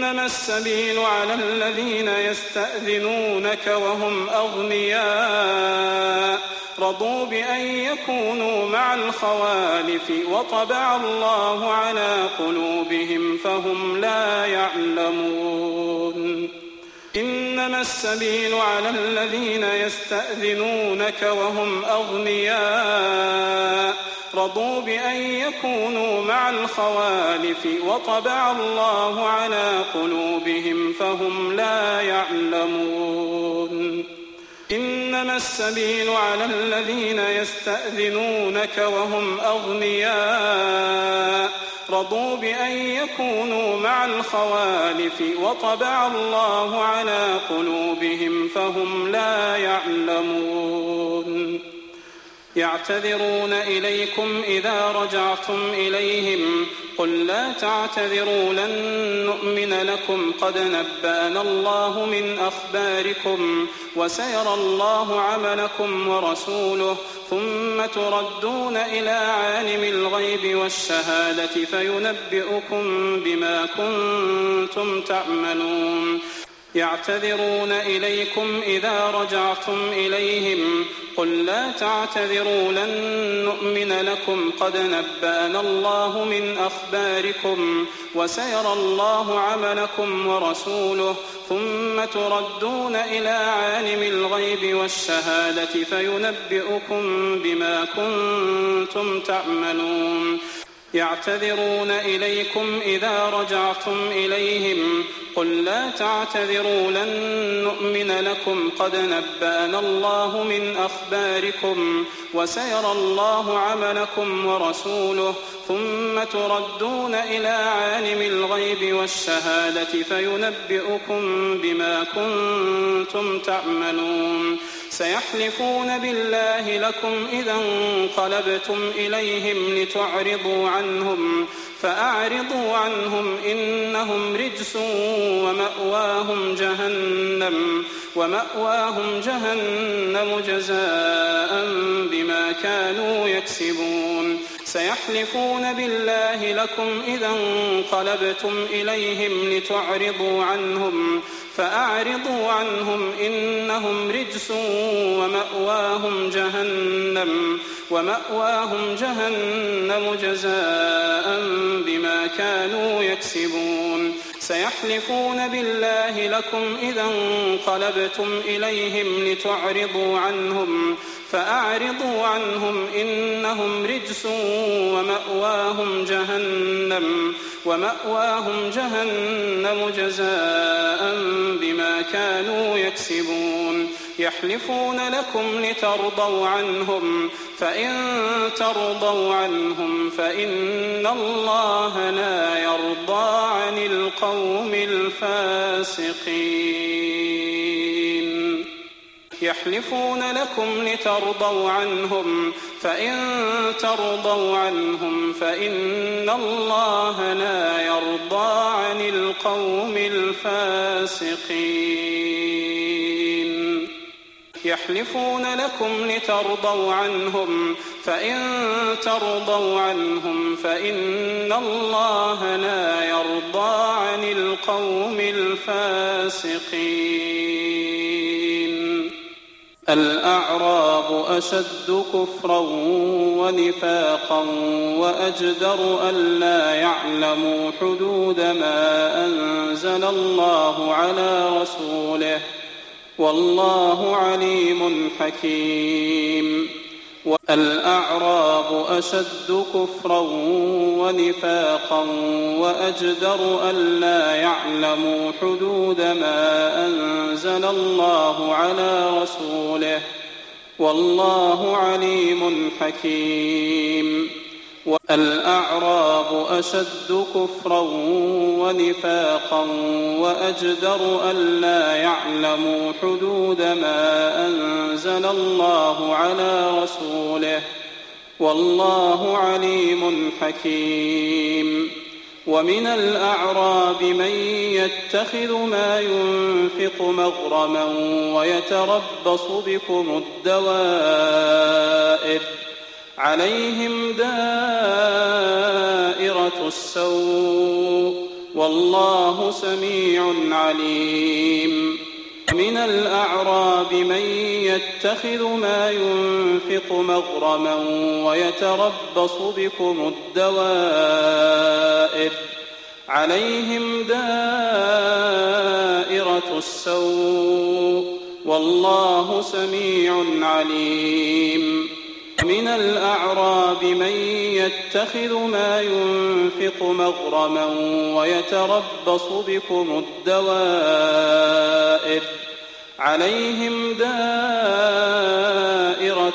إنما السبيل على الذين يستأذنونك وهم أغنياء رضوا بأن يكونوا مع الخوالف وطبع الله على قلوبهم فهم لا يعلمون إنما السبيل على الذين يستأذنونك وهم أغنياء رضوا بأن يكونوا مع الخوالف وطبع الله على قلوبهم فهم لا يعلمون إنما السبيل على الذين يستأذنونك وهم أغنياء رضوا بأن يكونوا مع الخوالف وطبع الله على قلوبهم فهم لا يعلمون يعتذرون إليكم إذا رجعتم إليهم قل لا تعتذروا لن نؤمن لكم قد نبأنا الله من أخباركم وسيرى الله عملكم ورسوله ثم تردون إلى عالم الغيب والشهادة فينبئكم بما كنتم تعملون يعتذرون إليكم إذا رجعتم إليهم قل لا تعتذروا لن نؤمن لكم قد نبأنا الله من أخباركم وسيرى الله عملكم ورسوله ثم تردون إلى عالم الغيب والشهادة فينبئكم بما كنتم تعملون يعتذرون إليكم إذا رجعتم إليهم قل لا تعتذروا لن نؤمن لكم قد نبأنا الله من أخباركم وسيرى الله عملكم ورسوله ثم تردون إلى عالم الغيب والشهادة فينبئكم بما كنتم تعملون سيحلفون بالله لكم إذا انقلبتم إليهم لتعرضوا عنهم فأعرضوا عنهم إنهم رجس ومأواهم جهنم جزاء بما كانوا يكسبون سيحلفون بالله لكم إذا انقلبتم إليهم لتعرضوا عنهم فأعرضوا عنهم إنهم رجس ومأواهم جهنم جزاء بما كانوا يكسبون سيحلفون بالله لكم إذا انقلبتم إليهم لتعرضوا عنهم فأعرضوا عنهم إنهم رجس ومأواهم جهنم جزاء بما كانوا يكسبون يحلفون لكم لترضوا عنهم فإن ترضوا عنهم فإن الله لا يرضى عن القوم الفاسقين يحلفون لكم لترضوا عنهم فإن ترضوا عنهم فإن الله لا يرضى عن القوم الفاسقين يحلفون لكم لترضوا عنهم فإن ترضوا عنهم فإن الله لا يرضى عن القوم الفاسقين الأعراب أشد كفرا ونفاقا وأجدر ألا يعلموا حدود ما أنزل الله على رسوله والله عليم حكيم الأعراب أشد كفرا ونفاقا وأجدر ألا يعلموا حدود ما أنزل الله على رسوله والله عليم حكيم الأعراب أشد كفرا ونفاقا وأجدر ألا يعلموا حدود ما أنزل الله على رسوله والله عليم حكيم ومن الأعراب من يتخذ ما ينفق مغرما ويتربص بكم الدوائر عليهم دائرة السوء والله سميع عليم. من الأعراب من يتخذ ما ينفق مغرما ويتربص بكم الدوائر عليهم دائرة السوء والله سميع عليم. من الأعراب من يتخذ ما ينفق مغرما ويتربص بكم الدوائر عليهم دائرة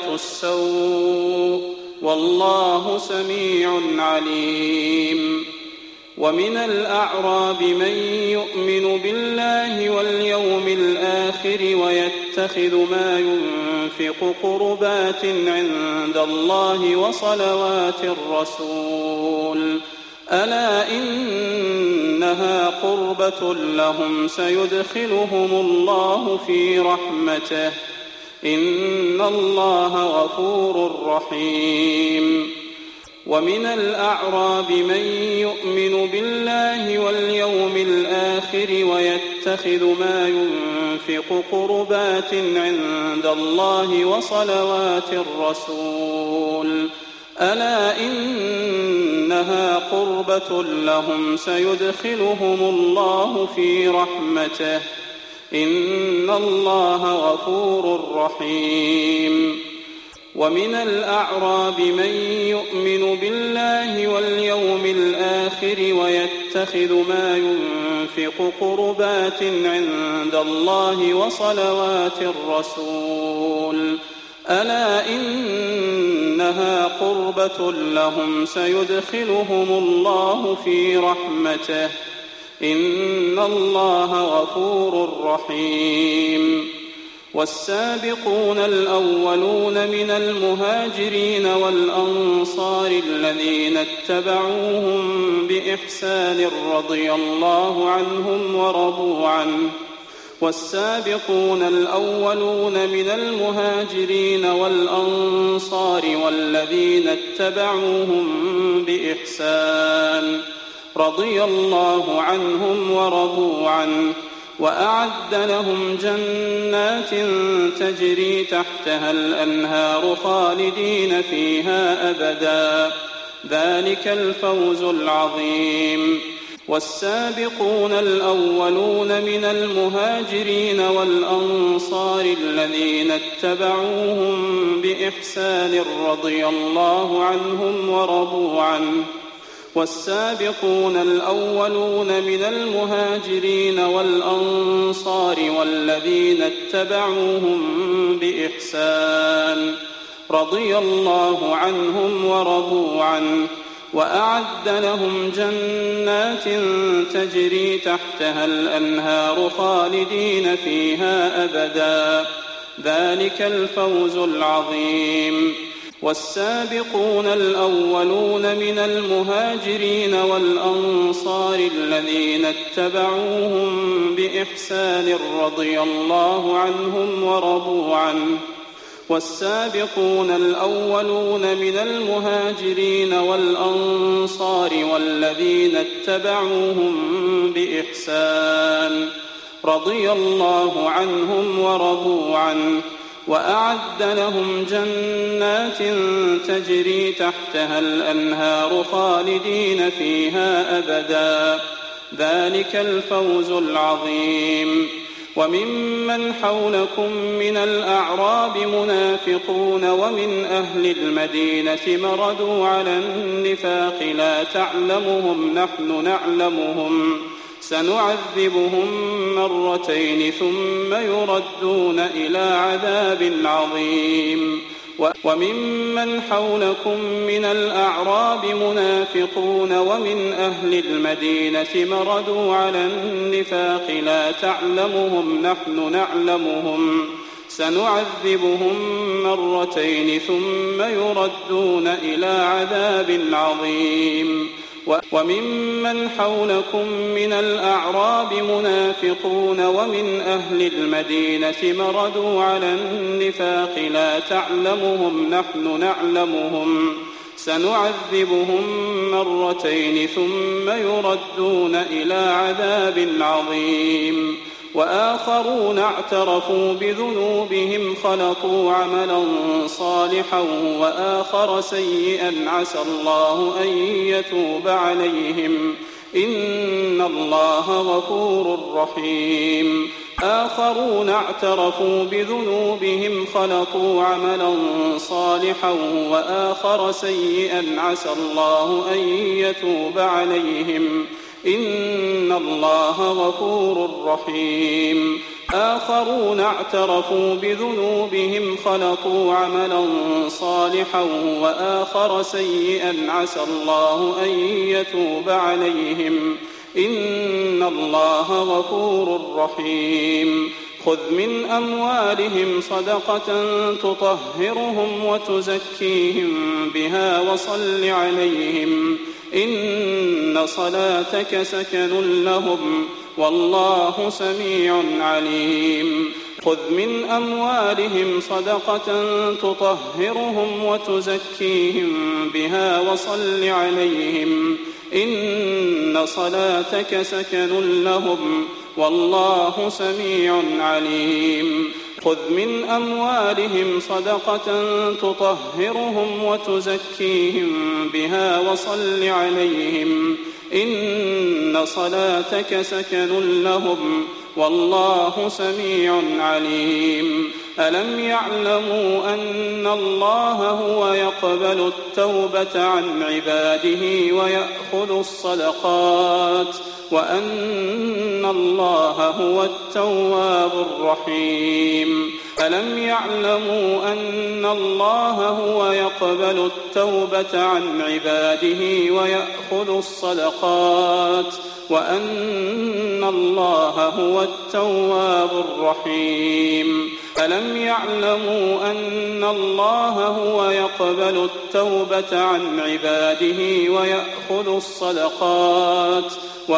السوء والله سميع عليم. ومن الأعراب من يؤمن بالله واليوم الآخر ويتخذ ما ينفق قربات عند الله وصلوات الرسول ألا إنها قربة لهم سيدخلهم الله في رحمته إن الله غفور رحيم. ومن الأعراب من يؤمن بالله واليوم الآخر ويتخذ ما ينفق قربات عند الله وصلوات الرسول ألا إنها قربة لهم سيدخلهم الله في رحمته إن الله غفور رحيم. ومن الأعراب من يؤمن بالله واليوم الآخر ويتخذ ما ينفق قربات عند الله وصلوات الرسول ألا إنها قربة لهم سيدخلهم الله في رحمته إن الله غفور رحيم. والسابقون الأولون من المهاجرين والأنصار الذين اتبعوهم بإحسان رضي الله عنهم ورضوا عنه والسابقون الأولون من المهاجرين والأنصار والذين اتبعوهم بإحسان رضي الله عنهم ورضوا عنه وأعد لهم جنات تجري تحتها الأنهار خالدين فيها أبدا ذلك الفوز العظيم. والسابقون الأولون من المهاجرين والأنصار الذين اتبعوهم بإحسان رضي الله عنهم ورضوا عنه والسابقون الأولون من المهاجرين والأنصار والذين اتبعوهم بإحسان رضي الله عنهم ورضوا عنه وأعد لهم جنات تجري تحتها الأنهار خالدين فيها أبدا ذلك الفوز العظيم. والسابقون الأولون من المهاجرين والأنصار الذين اتبعوهم بإحسان رضي الله عنهم ورضوا عنه والسابقون الأولون من المهاجرين والأنصار والذين اتبعوهم بإحسان رضي الله عنهم ورضوا عنه وأعد لهم جنات تجري تحتها الأنهار خالدين فيها أبدا ذلك الفوز العظيم. وممن حولكم من الأعراب منافقون ومن أهل المدينة مردوا على النفاق لا تعلمهم نحن نعلمهم سنعذبهم مرتين ثم يردون إلى عذاب عظيم. وممن حولكم من الأعراب منافقون ومن أهل المدينة مردوا على النفاق لا تعلمهم نحن نعلمهم سنعذبهم مرتين ثم يردون إلى عذاب عظيم. وممن حولكم من الأعراب منافقون ومن أهل المدينة مردوا على النفاق لا تعلمهم نحن نعلمهم سنعذبهم مرتين ثم يردون إلى عذاب عظيم وآخرون اعترفوا بذنوبهم خلطوا عملا صالحا وآخر سيئا عسى الله أن يتوب عليهم إن الله غفور رحيم آخرون اعترفوا بذنوبهم خلطوا عملا صالحا وآخر سيئا عسى الله أن يتوب عليهم إن الله غفور رحيم آخرون اعترفوا بذنوبهم خلطوا عملا صالحا وآخر سيئا عسى الله أن يتوب عليهم إن الله غفور رحيم خذ من أموالهم صدقة تطهرهم وتزكيهم بها وصل عليهم إن صلاتك سكن لهم والله سميع عليم خذ من أموالهم صدقة تطهرهم وتزكيهم بها وصل عليهم إن صلاتك سكن لهم والله سميع عليم خذ من أموالهم صدقة تطهرهم وتزكيهم بها وصل عليهم إن صلاتك سكن لهم والله سميع عليم ألم يعلموا أن الله هو يقبل التوبة عن عباده ويأخذ الصدقات وأن الله هو التواب الرحيم ألم يعلموا أن الله هو يقبل التوبة عن عباده ويأخذ الصدقات وأن الله هو التواب الرحيم ألم يعلموا أن الله هو يقبل التوبة عن عباده ويأخذ الصدقات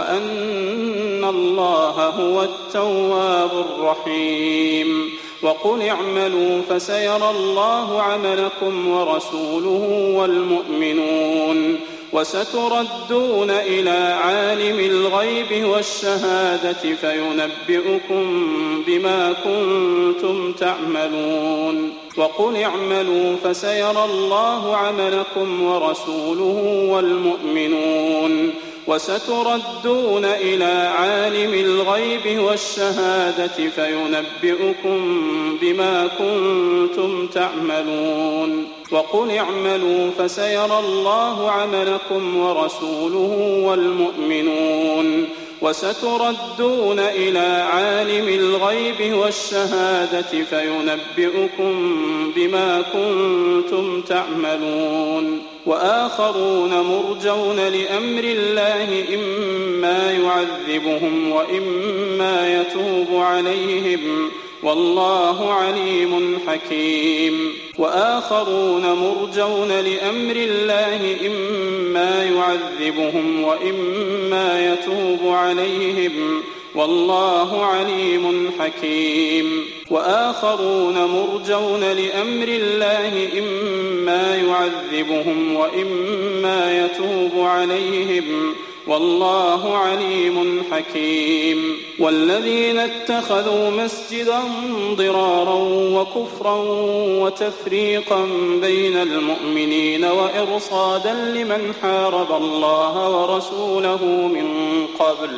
وأن الله هو التواب الرحيم وقل اعملوا فسيرى الله عملكم ورسوله والمؤمنون وستردون إلى عالم الغيب والشهادة فينبئكم بما كنتم تعملون وقل اعملوا فسيرى الله عملكم ورسوله والمؤمنون وستردون إلى عالم الغيب والشهادة فينبئكم بما كنتم تعملون وقل اعملوا فسيرى الله عملكم ورسوله والمؤمنون وستردون إلى عالم الغيب والشهادة فينبئكم بما كنتم تعملون وآخرون مرجون لأمر الله إما يعذبهم وإما يتوب عليهم والله عليم حكيم وآخرون مرجون لأمر الله إما يعذبهم وإما يتوب عليهم والله عليم حكيم وآخرون مرجون لأمر الله إما يعذبهم وإما يتوب عليهم والله عليم حكيم والذين اتخذوا مسجدا ضرارا وكفرا وتفريقا بين المؤمنين وإرصادا لمن حارب الله ورسوله من قبل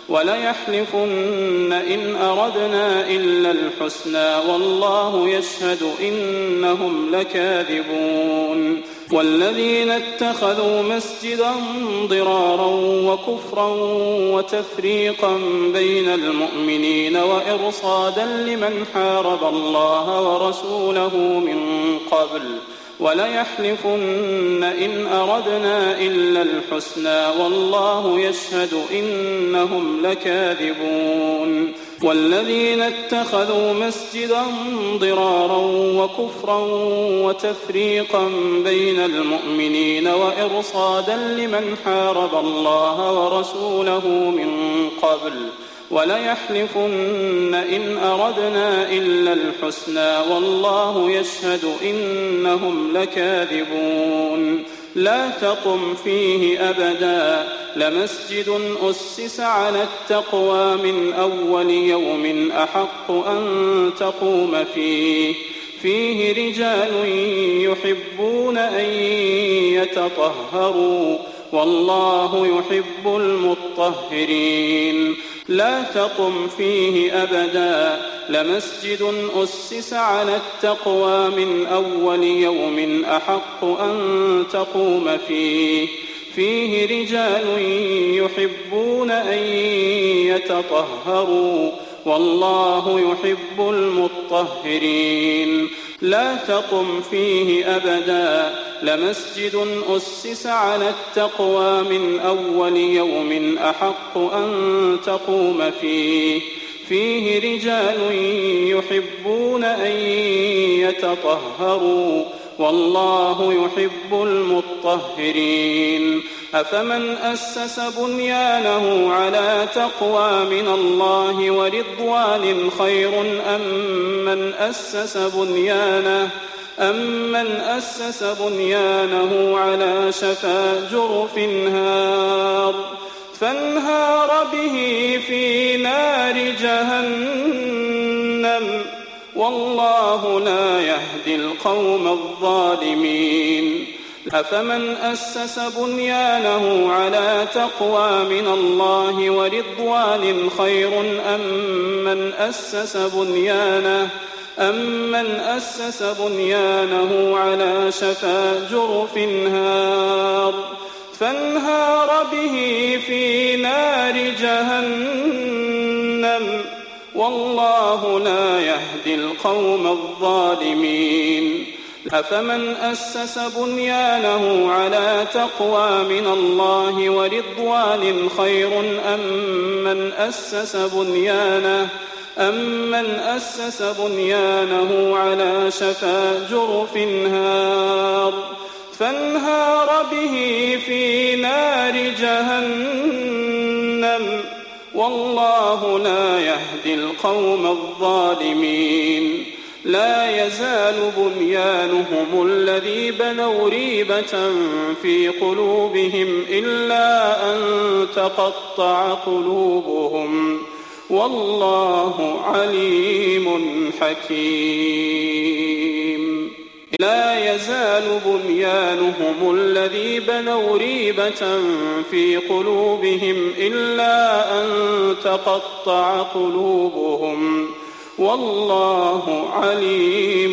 وليحلفن إن أردنا إلا الحسنى والله يشهد إنهم لكاذبون والذين اتخذوا مسجدا ضرارا وكفرا وتفريقا بين المؤمنين وإرصادا لمن حارب الله ورسوله من قبل وليحلفن إن أردنا إلا الحسنى والله يشهد إنهم لكاذبون والذين اتخذوا مسجدا ضرارا وكفرا وتفريقا بين المؤمنين وإرصادا لمن حارب الله ورسوله من قبل وليحلفن إن أردنا إلا الحسنى والله يشهد إنهم لكاذبون لا تقم فيه أبدا لمسجد أسس على التقوى من أول يوم أحق أن تقوم فيه رجال يحبون أن يتطهروا والله يحب المطهرين لا تقم فيه أبدا لمسجد أسس على التقوى من أول يوم أحق أن تقوم فيه رجال يحبون أن يتطهروا والله يحب المطهرين لا تقم فيه أبدا لمسجد أسس على التقوى من أول يوم أحق أن تقوم فيه رجال يحبون أن يتطهروا والله يحب المطهرين أفمن أسس بنيانه على تقوى من الله ورضوان خير أمن أسس بنيانه على شفا جرف هار فانهار به في نار جهنم والله لا يهدي القوم الظالمين أفمن أسس بنيانه على تقوى من الله ورضوان خير أمن أسس بنيانه على شفا جرف هار فانهار به في نار جهنم والله لا يهدي القوم الظالمين أفمن أسس بنيانه على تقوى من الله ورضوان خير أمن أسس بنيانه على شفا جرف هار فانهار به في نار جهنم والله لا يهدي القوم الظالمين لا يزال بنيانهم الذي بنوا ريبة في قلوبهم إلا أن تقطع قلوبهم والله عليم حكيم لا يزال بنيانهم الذي بنوا ريبة في قلوبهم إلا أن تقطع قلوبهم والله عليم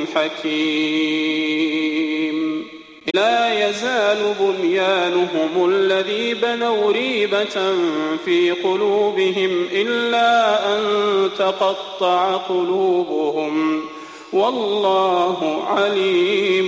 حكيم لا يزال بنيانهم الذي بنوا ريبة في قلوبهم إلا أن تقطع قلوبهم والله عليم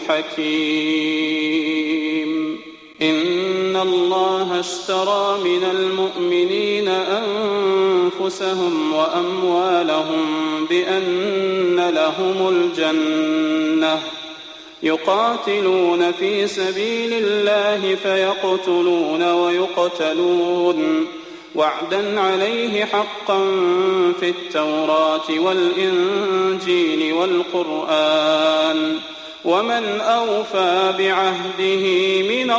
حكيم إن الله اشترى من المؤمنين أنفسهم وأموالهم بأن لهم الجنة يقاتلون في سبيل الله فيقتلون ويقتلون وعدا عليه حقا في التوراة والإنجيل والقرآن ومن أوفى بعهده من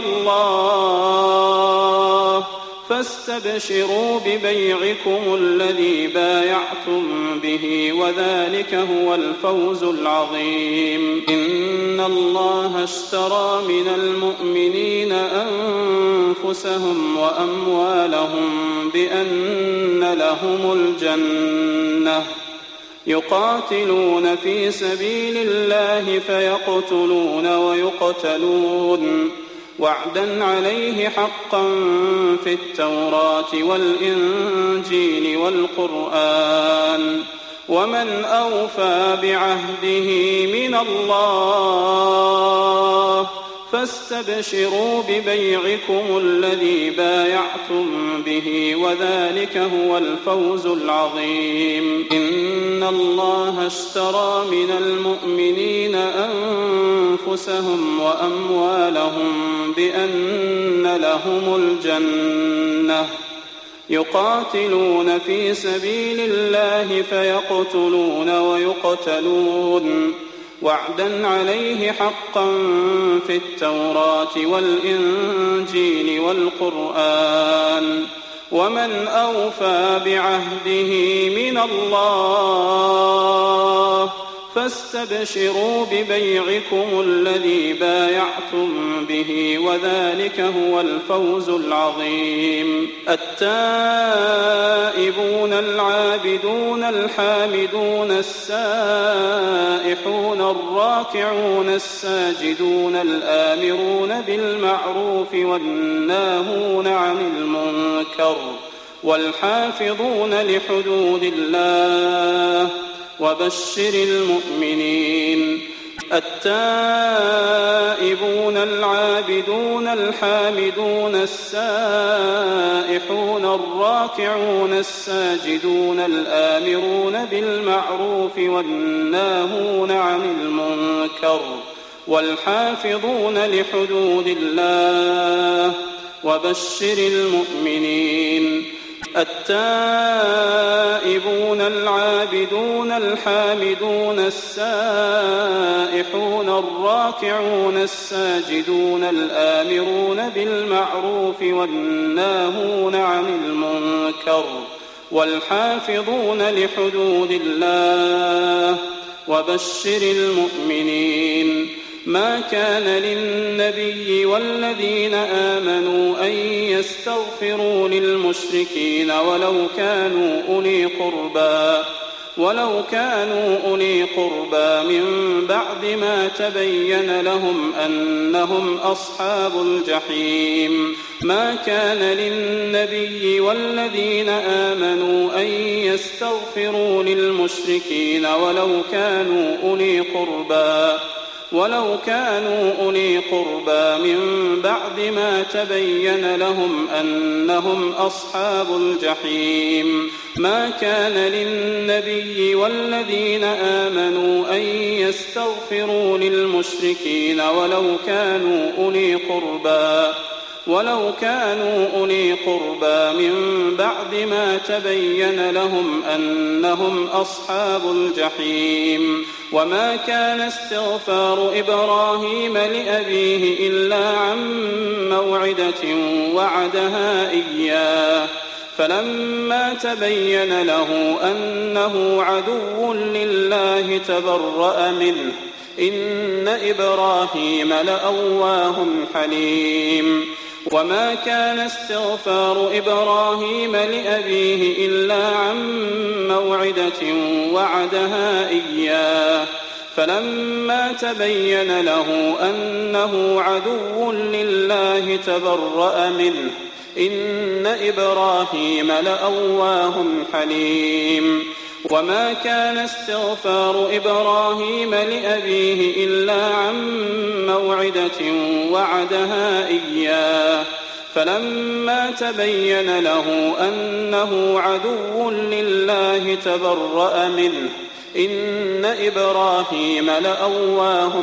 الله فاستبشروا ببيعكم الذي بايعتم به وذلك هو الفوز العظيم إن الله اشترى من المؤمنين أنفسهم وأموالهم بأن لهم الجنة يقاتلون في سبيل الله فيقتلون ويقتلون وعدا عليه حقا في التوراة والإنجيل والقرآن ومن أوفى بعهده من الله فاستبشروا ببيعكم الذي بايعتم به وذلك هو الفوز العظيم إن الله اشترى من المؤمنين أنفسهم وأموالهم بأن لهم الجنة يقاتلون في سبيل الله فيقتلون ويقتلون وعدا عليه حقا في التوراة والإنجيل والقرآن ومن أوفى بعهده من الله فاستبشروا ببيعكم الذي بايعتم به وذلك هو الفوز العظيم. التائبون العابدون الحامدون السائحون الراكعون الساجدون الآمرون بالمعروف والناهون عن المنكر والحافظون لحدود الله وبشر المؤمنين. التائبون العابدون الحامدون السائحون الراكعون الساجدون الآمرون بالمعروف والناهون عن المنكر والحافظون لحدود الله وبشر المؤمنين. التائبون العابدون الحامدون السائحون الراكعون الساجدون الآمرون بالمعروف والناهون عن المنكر والحافظون لحدود الله وبشر المؤمنين. ما كان للنبي والذين آمنوا أن يستغفروا للمشركين ولو كانوا أولي قربى من بعد ما تبين لهم أنهم أصحاب الجحيم. ما كان للنبي والذين آمنوا أن يستغفروا للمشركين ولو كانوا أولي قربى من بعد ما تبين لهم أنهم أصحاب الجحيم. ما كان للنبي والذين آمنوا أن يستغفروا للمشركين ولو كانوا أولي قربى من بعد ما تبين لهم أنهم أصحاب الجحيم. وما كان استغفار إبراهيم لأبيه إلا عن موعدة وعدها إياه فلما تبين له أنه عدو لله تبرأ منه إن إبراهيم لأواه حليم. وما كان استغفار إبراهيم لأبيه إلا عن موعدة وعدها إياه فلما تبين له أنه عدو لله تبرأ منه إن إبراهيم لأواه حليم. وما كان استغفار إبراهيم لأبيه إلا عن موعدة وعدها إياه فلما تبين له أنه عدو لله تبرأ منه إن إبراهيم لأواه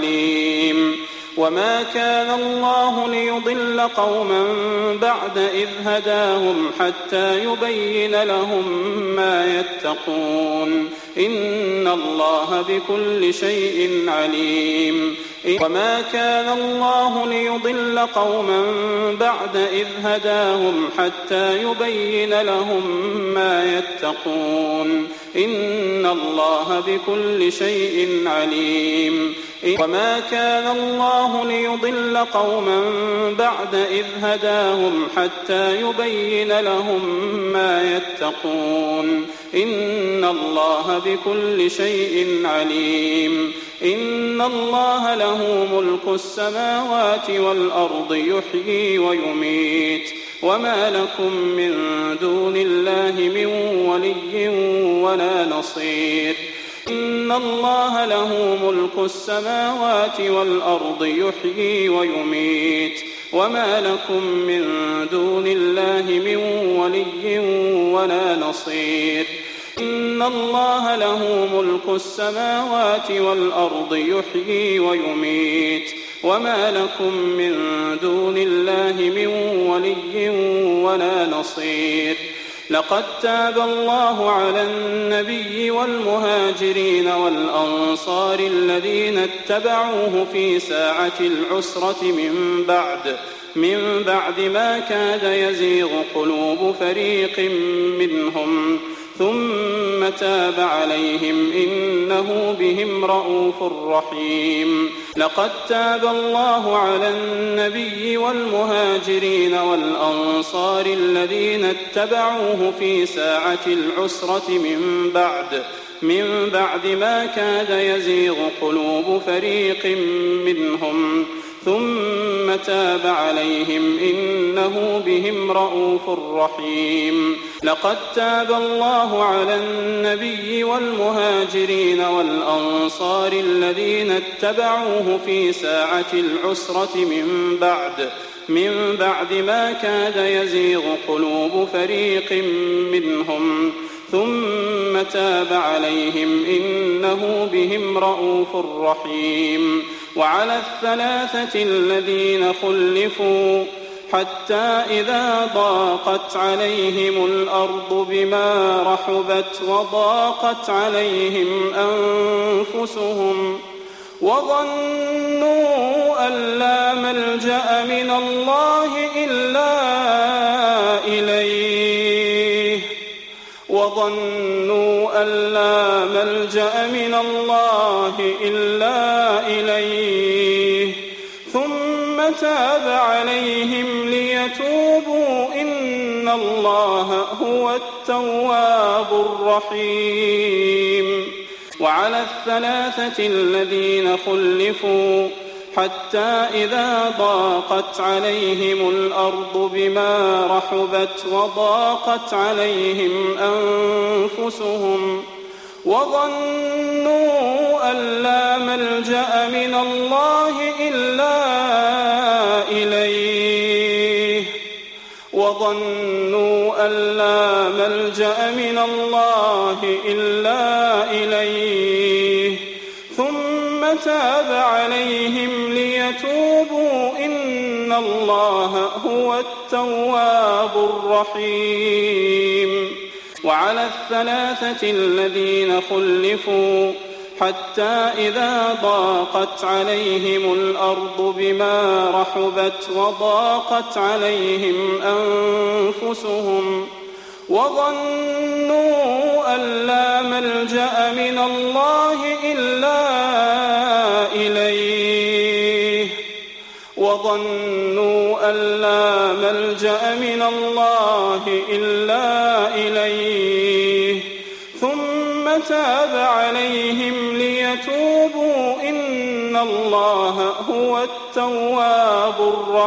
حليم. وما كان الله ليضل قوما بعد إذ هداهم حتى يبين لهم ما يتقون إن الله بكل شيء عليم. وما كان الله ليضل قوما بعد إذ هداهم حتى يبين لهم ما يتقون إن الله بكل شيء عليم. وما كان الله ليضل قوما بعد إذ هداهم حتى يبين لهم ما يتقون إن الله بكل شيء عليم. إن الله له ملك السماوات والأرض يحيي ويميت وما لكم من دون الله من ولي ولا نصير. إن الله له ملك السماوات والأرض يحيي ويميت وما لكم من دون الله من ولي ولا نصير. إن الله له ملك السماوات والأرض يحيي ويميت وما لكم من دون الله من ولي ولا نصير. لقد تاب الله على النبي والمهاجرين والأنصار الذين اتبعوه في ساعة العسرة من بعد ما كاد يزيغ قلوب فريق منهم ثم تاب عليهم إنه بهم رءوف رحيم. لقد تاب الله على النبي والمهاجرين والأنصار الذين اتبعوه في ساعة العسرة من بعد ما كاد يزيغ قلوب فريق منهم ثم تاب عليهم إنه بهم رءوف رحيم. لقد تاب الله على النبي والمهاجرين والأنصار الذين اتبعوه في ساعة العسرة من بعد ما كاد يزيغ قلوب فريق منهم ثم تاب عليهم إنه بهم رءوف رحيم. وعلى الثلاثة الذين خلفوا حتى إذا ضاقت عليهم الأرض بما رحبت وضاقت عليهم أنفسهم وظنوا أن لا ملجأ من الله إلا إليه ثم تاب عليهم ليتوبوا إن الله هو التواب الرحيم. وعلى الثلاثة الذين خلفوا حتى إذا ضاقت عليهم الأرض بما رحبت وضاقت عليهم أنفسهم وظنوا أن لا ملجأ من الله إلا إليه ثم تاب عليهم ليتوبوا إن الله هو التواب الرحيم. وعلى الثلاثة الذين خلفوا حتى إذا ضاقت عليهم الأرض بما رحبت وضاقت عليهم أنفسهم وظنوا أن لا ملجأ من الله إلا إليه ثم تاب عليهم ليتوبوا إن الله هو التواب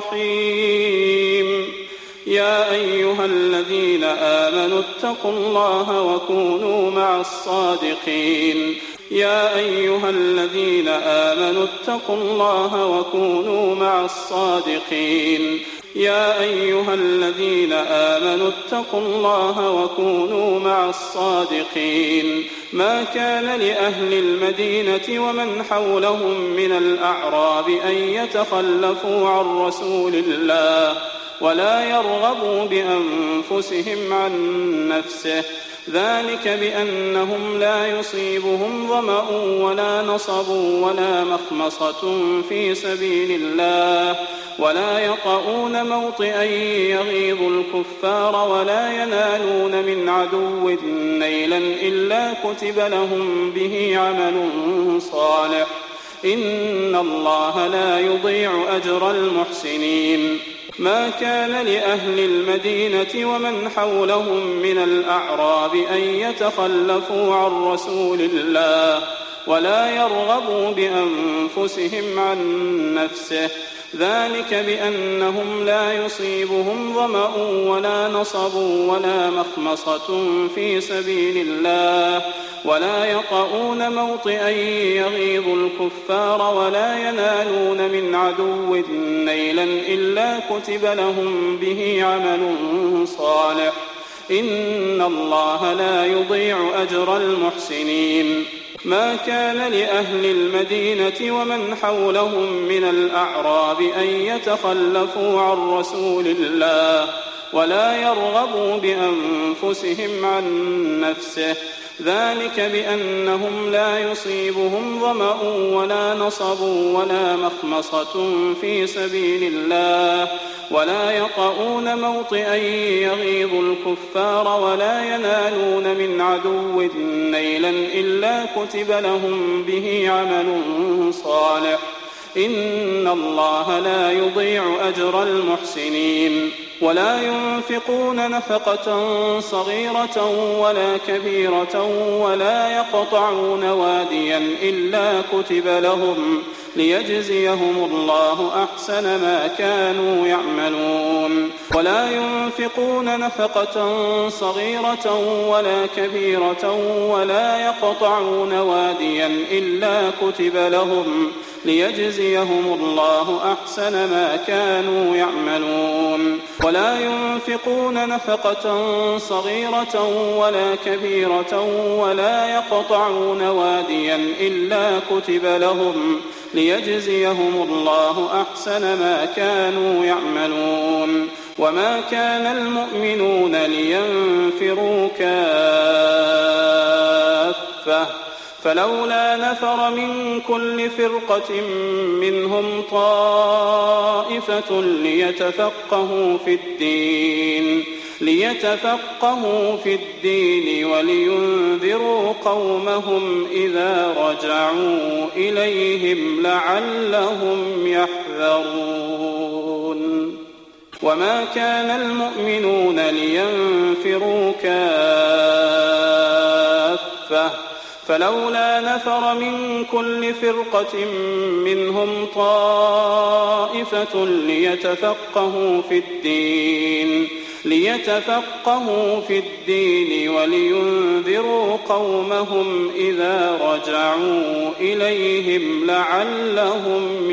الرحيم. يا أيها الذين آمنوا اتقوا الله وكونوا مع الصادقين. يا أيها الذين آمنوا اتقوا الله وكونوا مع الصادقين. يا أيها الذين آمنوا اتقوا الله وكونوا مع الصادقين. ما كان لأهل المدينة ومن حولهم من الأعراب أن يتخلفوا عن رسول الله ولا يرغبوا بأنفسهم عن نفسه ذلك بأنهم لا يصيبهم ظمأ ولا نصب ولا مخمصة في سبيل الله ولا يطؤون موطئا يغيظ الكفار ولا ينالون من عدو نيلا إلا كتب لهم به عمل صالح إن الله لا يضيع أجر المحسنين. ما كان لأهل المدينة ومن حولهم من الأعراب أن يتخلفوا عن رسول الله ولا يرغبوا بأنفسهم عن نفسه ذلك بأنهم لا يصيبهم ظمأ ولا نصب ولا مخمصة في سبيل الله ولا يطؤون موطئا يغيظ الكفار ولا ينالون من عدو نيلا إلا كتب لهم به عمل صالح إن الله لا يضيع أجر المحسنين. ما كان لأهل المدينة ومن حولهم من الأعراب أن يتخلفوا عن رسول الله ولا يرغبوا بأنفسهم عن نفسه، ذلك بأنهم لا يصيبهم ظمأ ولا نصب ولا مخمصة في سبيل الله، ولا يطؤون موطئا يغيظ الكفار، ولا ينالون من عدو نيلا إلا كتب لهم به عمل صالح، إن الله لا يضيع أجر المحسنين. ولا ينفقون نفقة صغيرة ولا كبيرة ولا يقطعون واديا إلا كتب لهم ليجزيهم الله أحسن ما كانوا يعملون. ولا ينفقون نفقة صغيرة ولا كبيرة ولا يقطعون واديا إلا كتب لهم ليجزيهم الله أحسن ما كانوا يعملون. ولا ينفقون نفقة صغيرة ولا كبيرة ولا يقطعون واديا إلا كتب لهم ليجزيهم الله أحسن ما كانوا يعملون. وما كان المؤمنون لينفروا كافة، فلولا نفر من كل فرقة منهم طائفة ليتفقهوا في الدين ولينذروا قومهم إذا رجعوا إليهم لعلهم يحذرون. وما كان المؤمنون لينفروا كافة، فلولا نفر من كل فرقة منهم طائفة ليتفقهوا في الدين ولينذروا قومهم إذا رجعوا إليهم لعلهم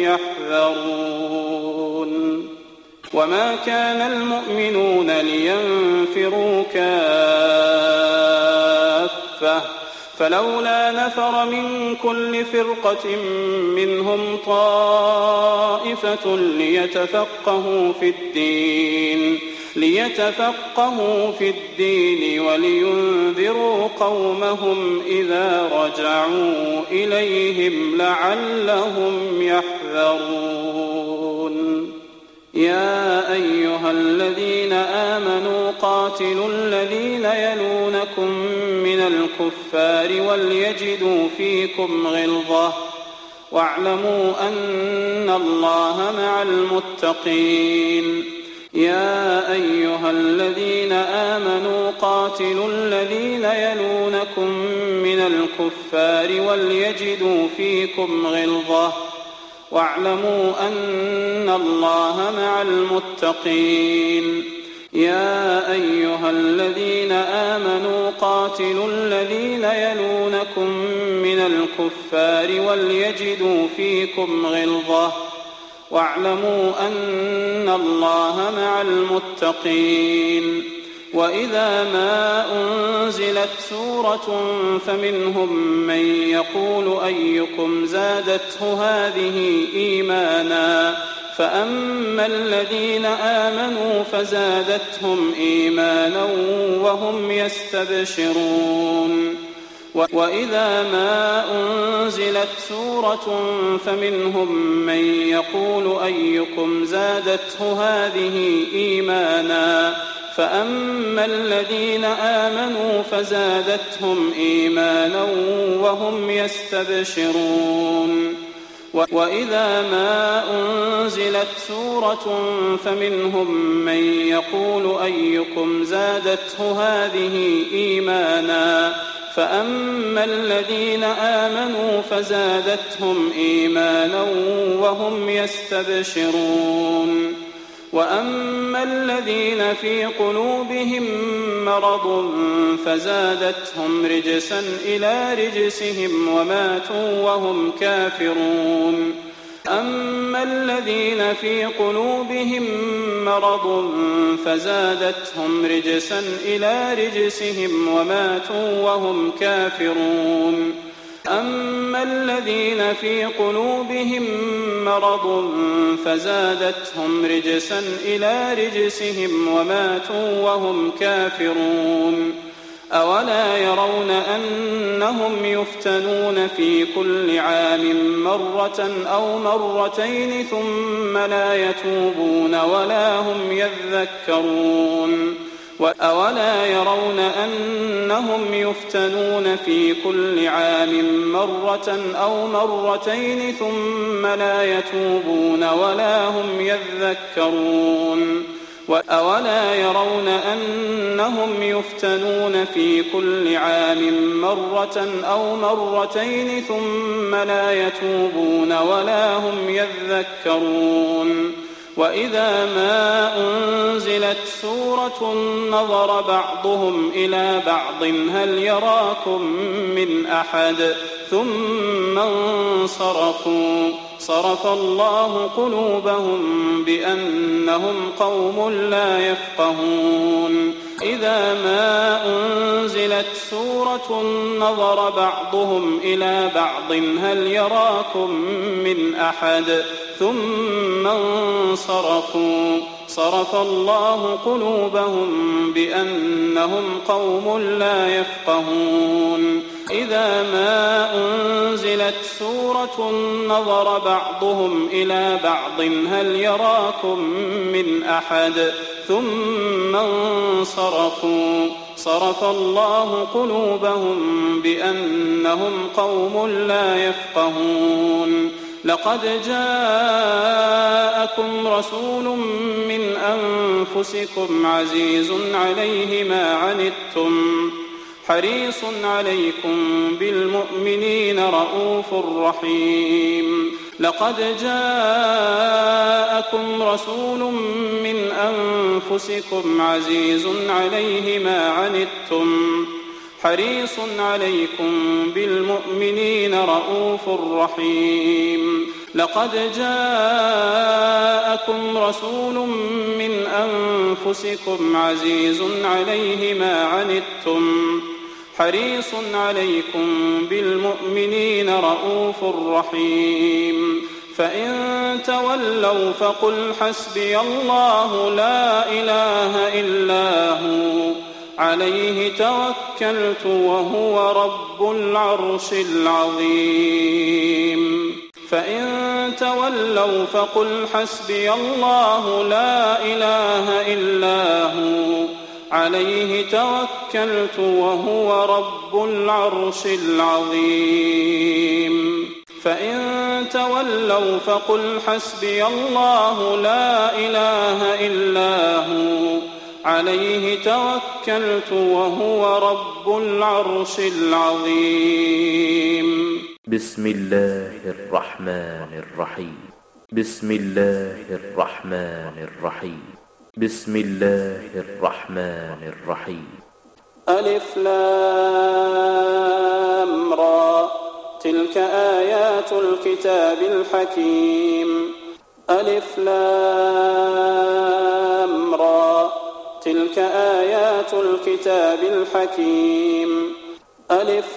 يحذرون. وما كان المؤمنون لينفروا كافة، فلولا نفر من كل فرقة منهم طائفة ليتفقهوا في الدين ولينذروا قومهم إذا رجعوا إليهم لعلهم يحذرون. يا أيها الذين آمنوا قاتلوا الذين يلونكم من الكفار وليجدوا فيكم غلظة، واعلموا أن الله مع المتقين. يا أيها الذين آمنوا قاتلوا الذين يلونكم من الكفار وليجدوا فيكم غلظة، واعلموا أن الله مع المتقين. يا أيها الذين آمنوا قاتلوا الذين يلونكم من الكفار وليجدوا فيكم غلظة، واعلموا أن الله مع المتقين. وإذا ما أنزلت سورة فمنهم من يقول أيكم زادته هذه إيمانا، فأما الذين آمنوا فزادتهم إيمانا وهم يستبشرون. وإذا ما أنزلت سورة فمنهم من يقول أيكم زادته هذه إيمانا، فأما الذين آمنوا فزادتهم إيمانا وهم يستبشرون. وإذا ما أنزلت سورة فمنهم من يقول أيكم زادته هذه إيمانا، فأما الذين آمنوا فزادتهم إيمانا وهم يستبشرون. وأما الذين في قلوبهم مرض فزادتهم رجسا إلى رجسهم وماتوا وهم كافرون. أما الذين في قلوبهم مرض فزادتهم رجسا إلى رجسهم وماتوا وهم كافرون. أما الذين في قلوبهم مرض فزادتهم رجسا إلى رجسهم وماتوا وهم كافرون أولا يرون أنهم يفتنون في كل عام مرة أو مرتين ثم لا يتوبون ولا هم يذكرون أولا يرون أنهم يفتنون في كل عام مرة أو مرتين ثم لا يتوبون ولا هم يذكرون أولا يرون أنهم يفتنون في كل عام مرة أو مرتين ثم لا يتوبون ولا هم يذكرون وإذا ما أنزلت سورة نظر بعضهم إلى بعض هل يراكم من أحد ثم انصرفوا صرف الله قلوبهم بأنهم قوم لا يفقهون إذا ما أنزلت سورة نظر بعضهم إلى بعض هل يراكم من أحد ثم انصرفوا صرف الله قلوبهم بأنهم قوم لا يفقهون إذا ما أنزلت سورة نظر بعضهم إلى بعض هل يراكم من أحد ثم انصرفوا صرف الله قلوبهم بأنهم قوم لا يفقهون لقد جاءكم رسول من أنفسكم عزيز عليه ما عنتم حريص عليكم بالمؤمنين رؤوف رحيم لقد جاءكم رسول من أنفسكم عزيز عليه ما عنتم حريص عليكم بالمؤمنين رؤوف رحيم لقد جاءكم رسول من أنفسكم عزيز عليه ما عنتم حريص عليكم بالمؤمنين رؤوف رحيم فإن تولوا فقل حسبي الله لا إله إلا هو عليه توكلت وهو رب العرش العظيم فإن تولوا فقل حسبي الله لا إله إلا هو عليه توكلت وهو رب العرش العظيم فإن تولوا فقل حسبي الله لا إله إلا هو عليه توكلت وهو رب العرش العظيم بسم الله الرحمن الرحيم بسم الله الرحمن الرحيم بسم الله الرحمن الرحيم ألف لام را تلك آيات الكتاب الحكيم ألف لام را تلك آيات الكتاب الحكيم ألف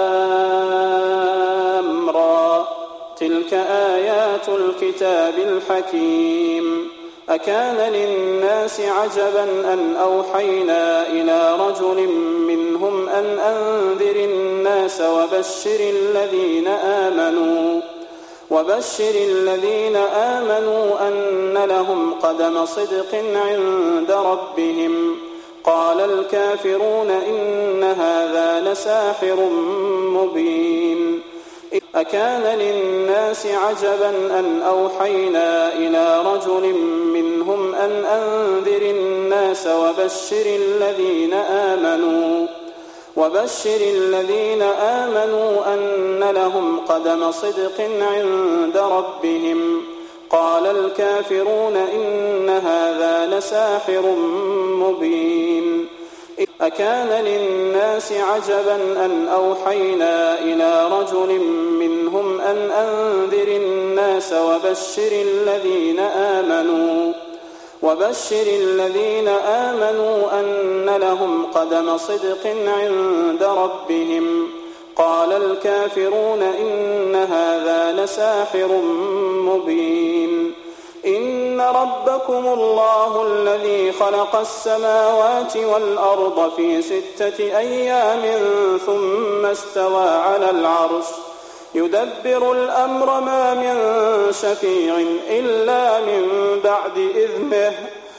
لام را تلك آيات الكتاب الحكيم أكان للناس عجبا أن أوحينا إلى رجل منهم أن أنذر الناس وبشر الذين آمنوا أن لهم قدم صدق عند ربهم قال الكافرون إن هذا لساحر مبين أكان للناس عجبا أن أوحينا إلى رجل منهم أن أنذر الناس وبشر الذين آمنوا أن لهم قدم صدق عند ربهم قال الكافرون إن هذا لساحر مبين أكان للناس عجبا أن أوحينا إلى رجل منهم أن أنذر الناس وبشر الذين آمنوا أن لهم قدم صدق عند ربهم قال الكافرون إن هذا لساحر مبين إن ربكم الله الذي خلق السماوات والأرض في 6 أيام ثم استوى على العرش يدبر الأمر ما من شفيع إلا من بعد إذنه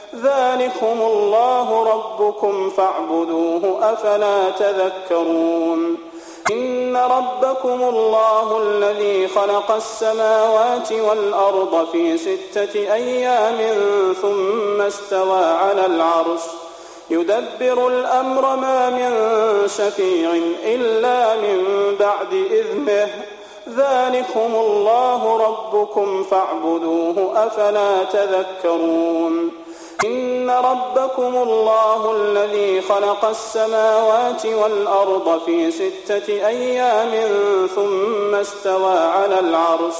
ذلكم الله ربكم فاعبدوه أفلا تذكرون إن ربكم الله الذي خلق السماوات والأرض في 6 أيام ثم استوى على العرش يدبر الأمر ما من شفيع إلا من بعد إذنه ذلكم الله ربكم فاعبدوه أفلا تذكرون إن ربكم الله الذي خلق السماوات والأرض في 6 أيام ثم استوى على العرش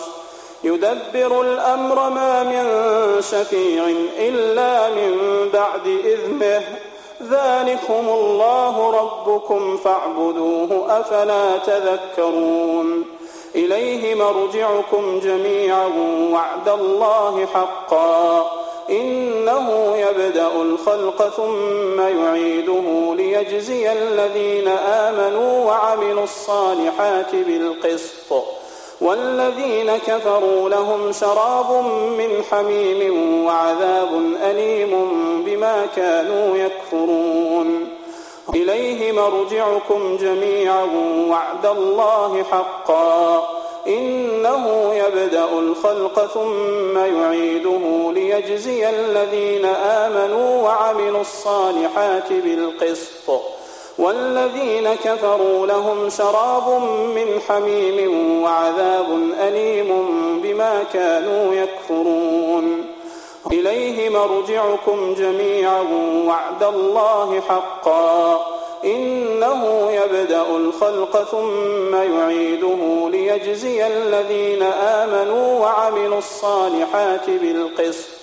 يدبر الأمر ما من شفيع إلا من بعد إذنه ذلكم الله ربكم فاعبدوه أفلا تذكرون إليه مرجعكم جميعا وعد الله حقا إنه يبدأ الخلق ثم يعيده ليجزي الذين آمنوا وعملوا الصالحات بالقسط والذين كفروا لهم شراب من حميم وعذاب أليم بما كانوا يكفرون إليه مرجعكم جميعا وعد الله حقا إنه يبدأ الخلق ثم يعيده ليجزي الذين آمنوا وعملوا الصالحات بالقسط والذين كفروا لهم شراب من حميم وعذاب أليم بما كانوا يكفرون إليه مرجعكم جميعا وعد الله حقا إنه يبدأ الخلق ثم يعيده ليجزي الذين آمنوا وعملوا الصالحات بالقسط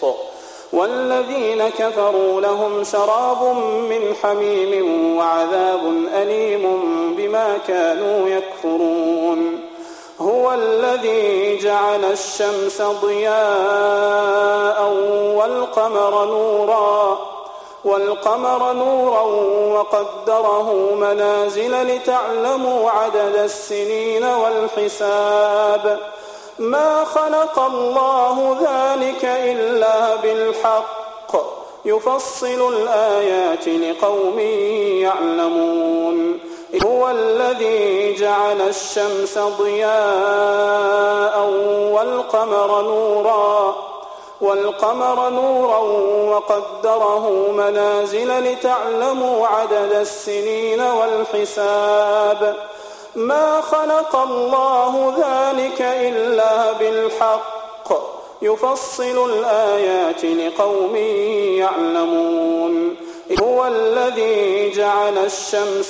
والذين كفروا لهم شراب من حميم وعذاب أليم بما كانوا يكفرون هو الذي جعل الشمس ضياء والقمر نورا وقدره منازل لتعلموا عدد السنين والحساب ما خلق الله ذلك إلا بالحق يفصل الآيات لقوم يعلمون هو الذي جعل الشمس ضياء والقمر نورا وقدره منازل لتعلموا عدد السنين والحساب ما خلق الله ذلك إلا بالحق يفصل الآيات لقوم يعلمون هو الذي جعل الشمس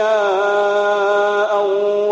ضياء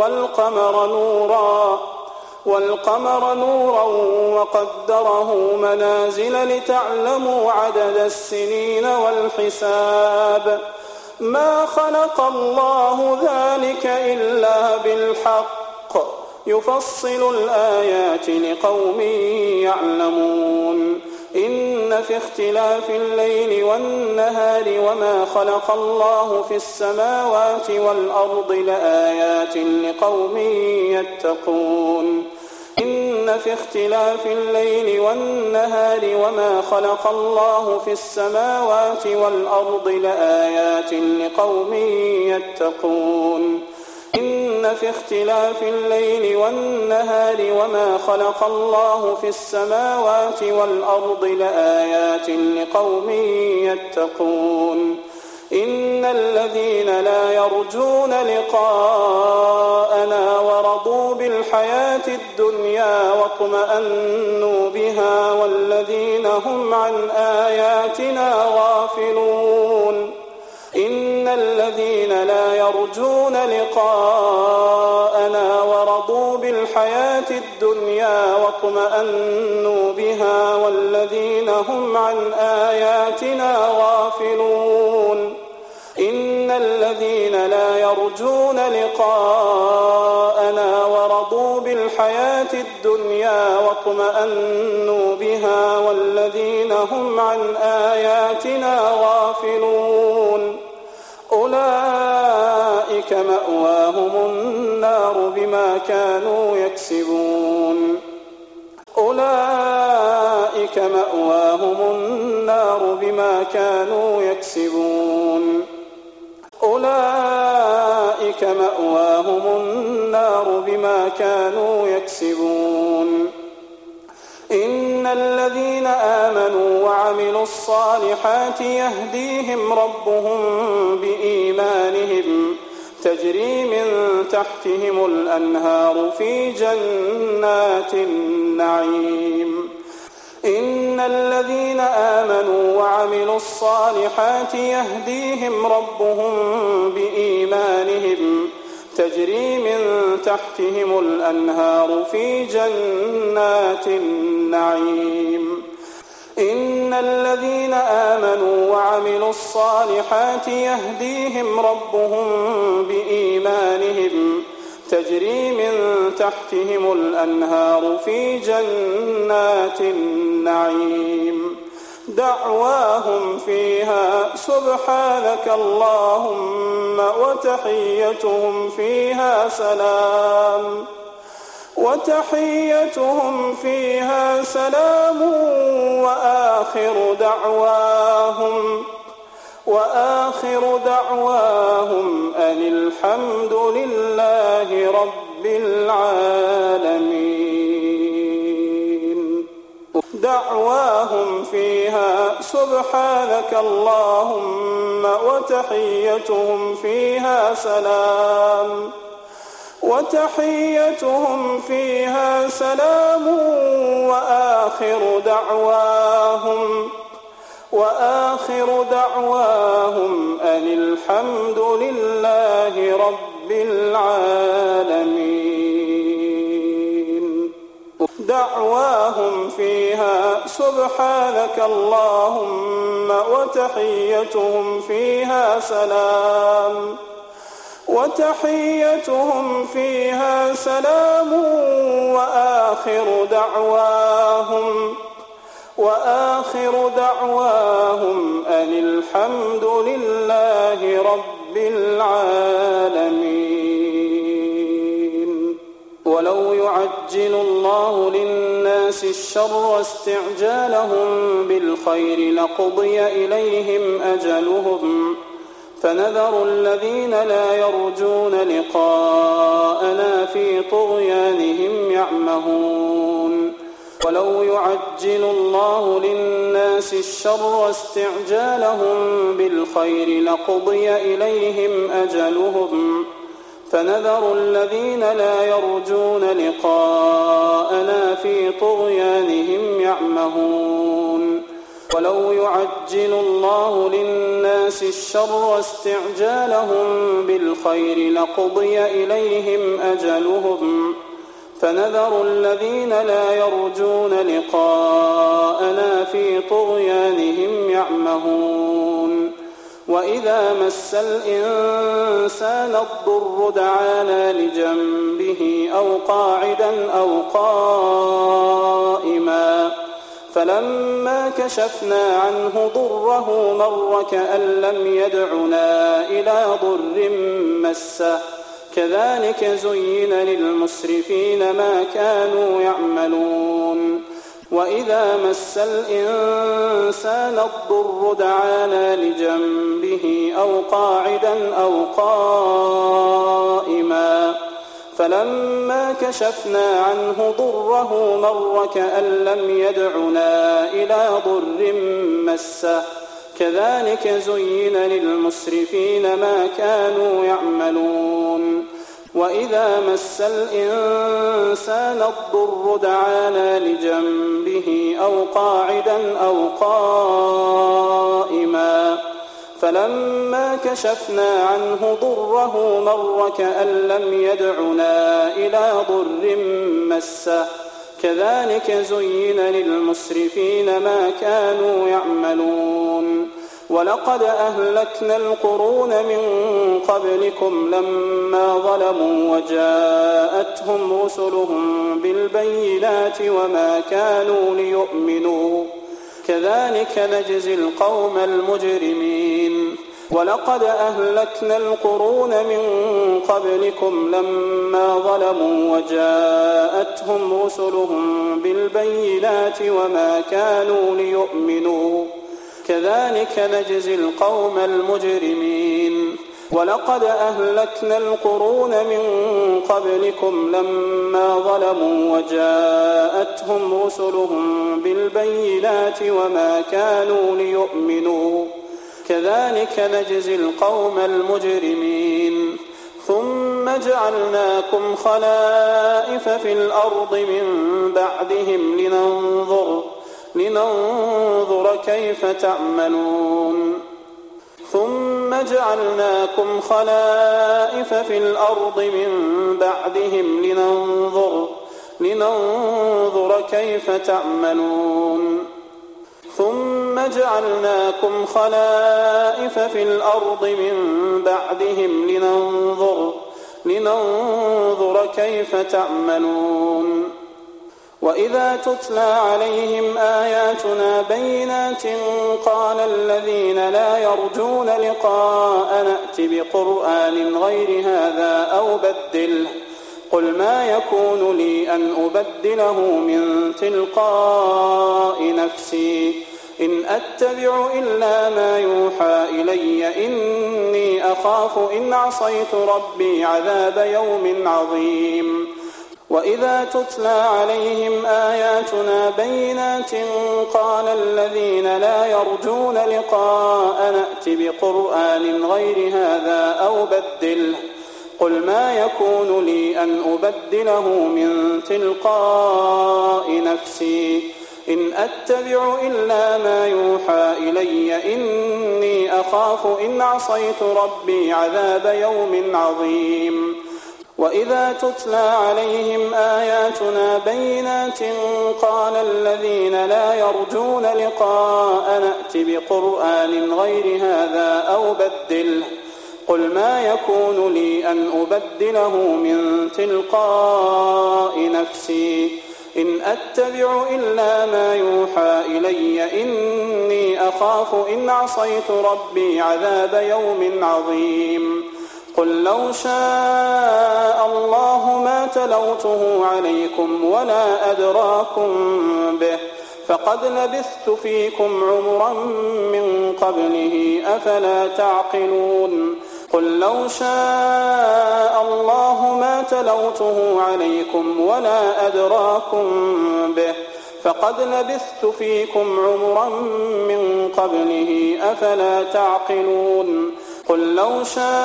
والقمر نورا وقدره منازل لتعلموا عدد السنين والحساب ما خلق الله ذلك إلا بالحق يفصل الآيات لقوم يعلمون إن في اختلاف الليل والنهار وما خلق الله في السماوات والأرض لآيات لقوم يتقون إن في اختلاف الليل والنهار وما خلق الله في السماوات والأرض لآيات لقوم يتقون إن في اختلاف الليل والنهار وما خلق الله في السماوات والأرض لآيات لقوم يتقون إن الذين لا يرجون لقاءنا ورضوا بالحياة الدنيا واطمأنوا بها والذين هم عن آياتنا غافلون إن الذين لا يرجون لقاءنا ورضوا بالحياة الدنيا واطمأنوا بها والذين هم عن آياتنا غافلون إن الذين لا يرجون لقاءنا ورضوا بالحياة الدنيا واطمأنوا بها والذين هم عن آياتنا غافلون أولئك مأواهم النار بما كانوا يكسبون أولئك مأواهم النار بما كانوا يكسبون أولئك مأواهم النار بما كانوا يكسبون إن الذين آمنوا وعملوا الصالحات يهديهم ربهم بإيمانهم تجري من تحتهم الأنهار في جنات النعيم إن الذين آمنوا وعملوا الصالحات يهديهم ربهم بإيمانهم تجري من تحتهم الأنهار في جنات النعيم إن الذين آمنوا وعملوا الصالحات يهديهم ربهم بإيمانهم تجري من تحتهم الأنهار في جنات النعيم دعواهم فيها سبحانك اللهم وتحيتهم فيها سلام وآخر دعواهم أن الحمد لله رب العالمين دعواهم فيها سبحانك اللهم وتحيتهم فيها سلام وآخر دعواهم أن الحمد لله رب العالمين دعواهم فيها سبحانك اللهم وتحيتهم فيها سلام وآخر دعواهم أن الحمد لله رب العالمين ولو يعجل الله للناس الشر استعجالهم بالخير لقضي إليهم أجلهم فنذر الذين لا يرجون لقاءنا في طغيانهم يعمهون ولو يعجل الله للناس الشر استعجالهم بالخير لقضي إليهم أجلهم فنذر الذين لا يرجون لقاءنا في طغيانهم يعمهون ولو يعجل الله للناس الشر استعجالهم بالخير لقضي إليهم أجلهم فنذر الذين لا يرجون لقاءنا في طغيانهم يعمهون وإذا مس الإنسان الضر دعانا لجنبه أو قاعدا أو قائما فلما كشفنا عنه ضره مر كأن لم يدعنا إلى ضر مسه كذلك زين للمسرفين ما كانوا يعملون وإذا مس الإنسان الضر دعانا لجنبه أو قاعدا أو قائما فلما كشفنا عنه ضره مر كأن لم يدعنا إلى ضر مسه كذلك زين للمسرفين ما كانوا يعملون وإذا مس الإنسان الضر دعانا لجنبه أو قاعدا أو قائما فلما كشفنا عنه ضره مر كأن لم يدعنا إلى ضر مسه كذلك زين للمسرفين ما كانوا يعملون ولقد أهلكنا القرون من قبلكم لما ظلموا وجاءتهم رسلهم بالبينات وما كانوا ليؤمنوا كذلك نجزي القوم المجرمين ولقد أهلكنا القرون من قبلكم لما ظلموا وجاءتهم رسلهم بالبينات وما كانوا ليؤمنوا كذلك نجزي القوم المجرمين ولقد أهلكنا القرون من قبلكم لما ظلموا وجاءتهم رسلهم بالبينات وما كانوا ليؤمنوا كذلك نجزي القوم المجرمين ثم جعلناكم خلائف في الأرض من بعدهم لننظر كيف تعملون ثم جعلناكم خلائف في الأرض من بعدهم لننظر كيف تعملون ثم جعلناكم خلائف في الأرض من بعدهم لننظر كيف تعملون وإذا تتلى عليهم آياتنا بينات قال الذين لا يرجون لقاء نأت بقرآن غير هذا أو بدله قل ما يكون لي أن أبدله من تلقاء نفسي إن أتبع إلا ما يوحى إلي إني أخاف إن عصيت ربي عذاب يوم عظيم وإذا تتلى عليهم آياتنا بينات قال الذين لا يرجون لقاء نأت بقرآن غير هذا أو بدله قل ما يكون لي أن أبدله من تلقاء نفسي إن أتبع إلا ما يوحى إلي إني أخاف إن عصيت ربي عذاب يوم عظيم وإذا تتلى عليهم آياتنا بينات قال الذين لا يرجون لقاء نأت بقرآن غير هذا أو بدله قل ما يكون لي أن أبدله من تلقاء نفسي إن أتبع إلا ما يوحى إلي إني أخاف إن عصيت ربي عذاب يوم عظيم قل لو شاء الله ما تلوته عليكم ولا أدراكم به فقد لبثت فيكم عمرا من قبله أفلا تعقلون قل لو شاء الله ما تلوته عليكم ولا أدراكم به فقد لبثت فيكم عمرا من قبله أفلا تعقلون قل لو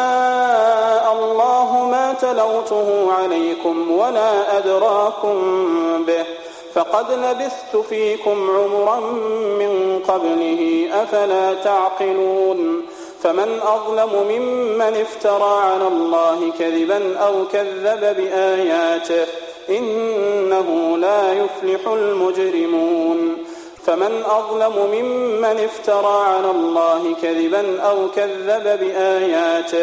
شاء الله ما تلوته عليكم ولا أدراكم به فقد لبثت فيكم عمرا من قبله أفلا تعقلون فمن أظلم ممن افترى على الله كذبا أو كذب بآياته إنه لا يفلح المجرمون فمن أظلم ممن افترى على الله كذبا أو كذب بآياته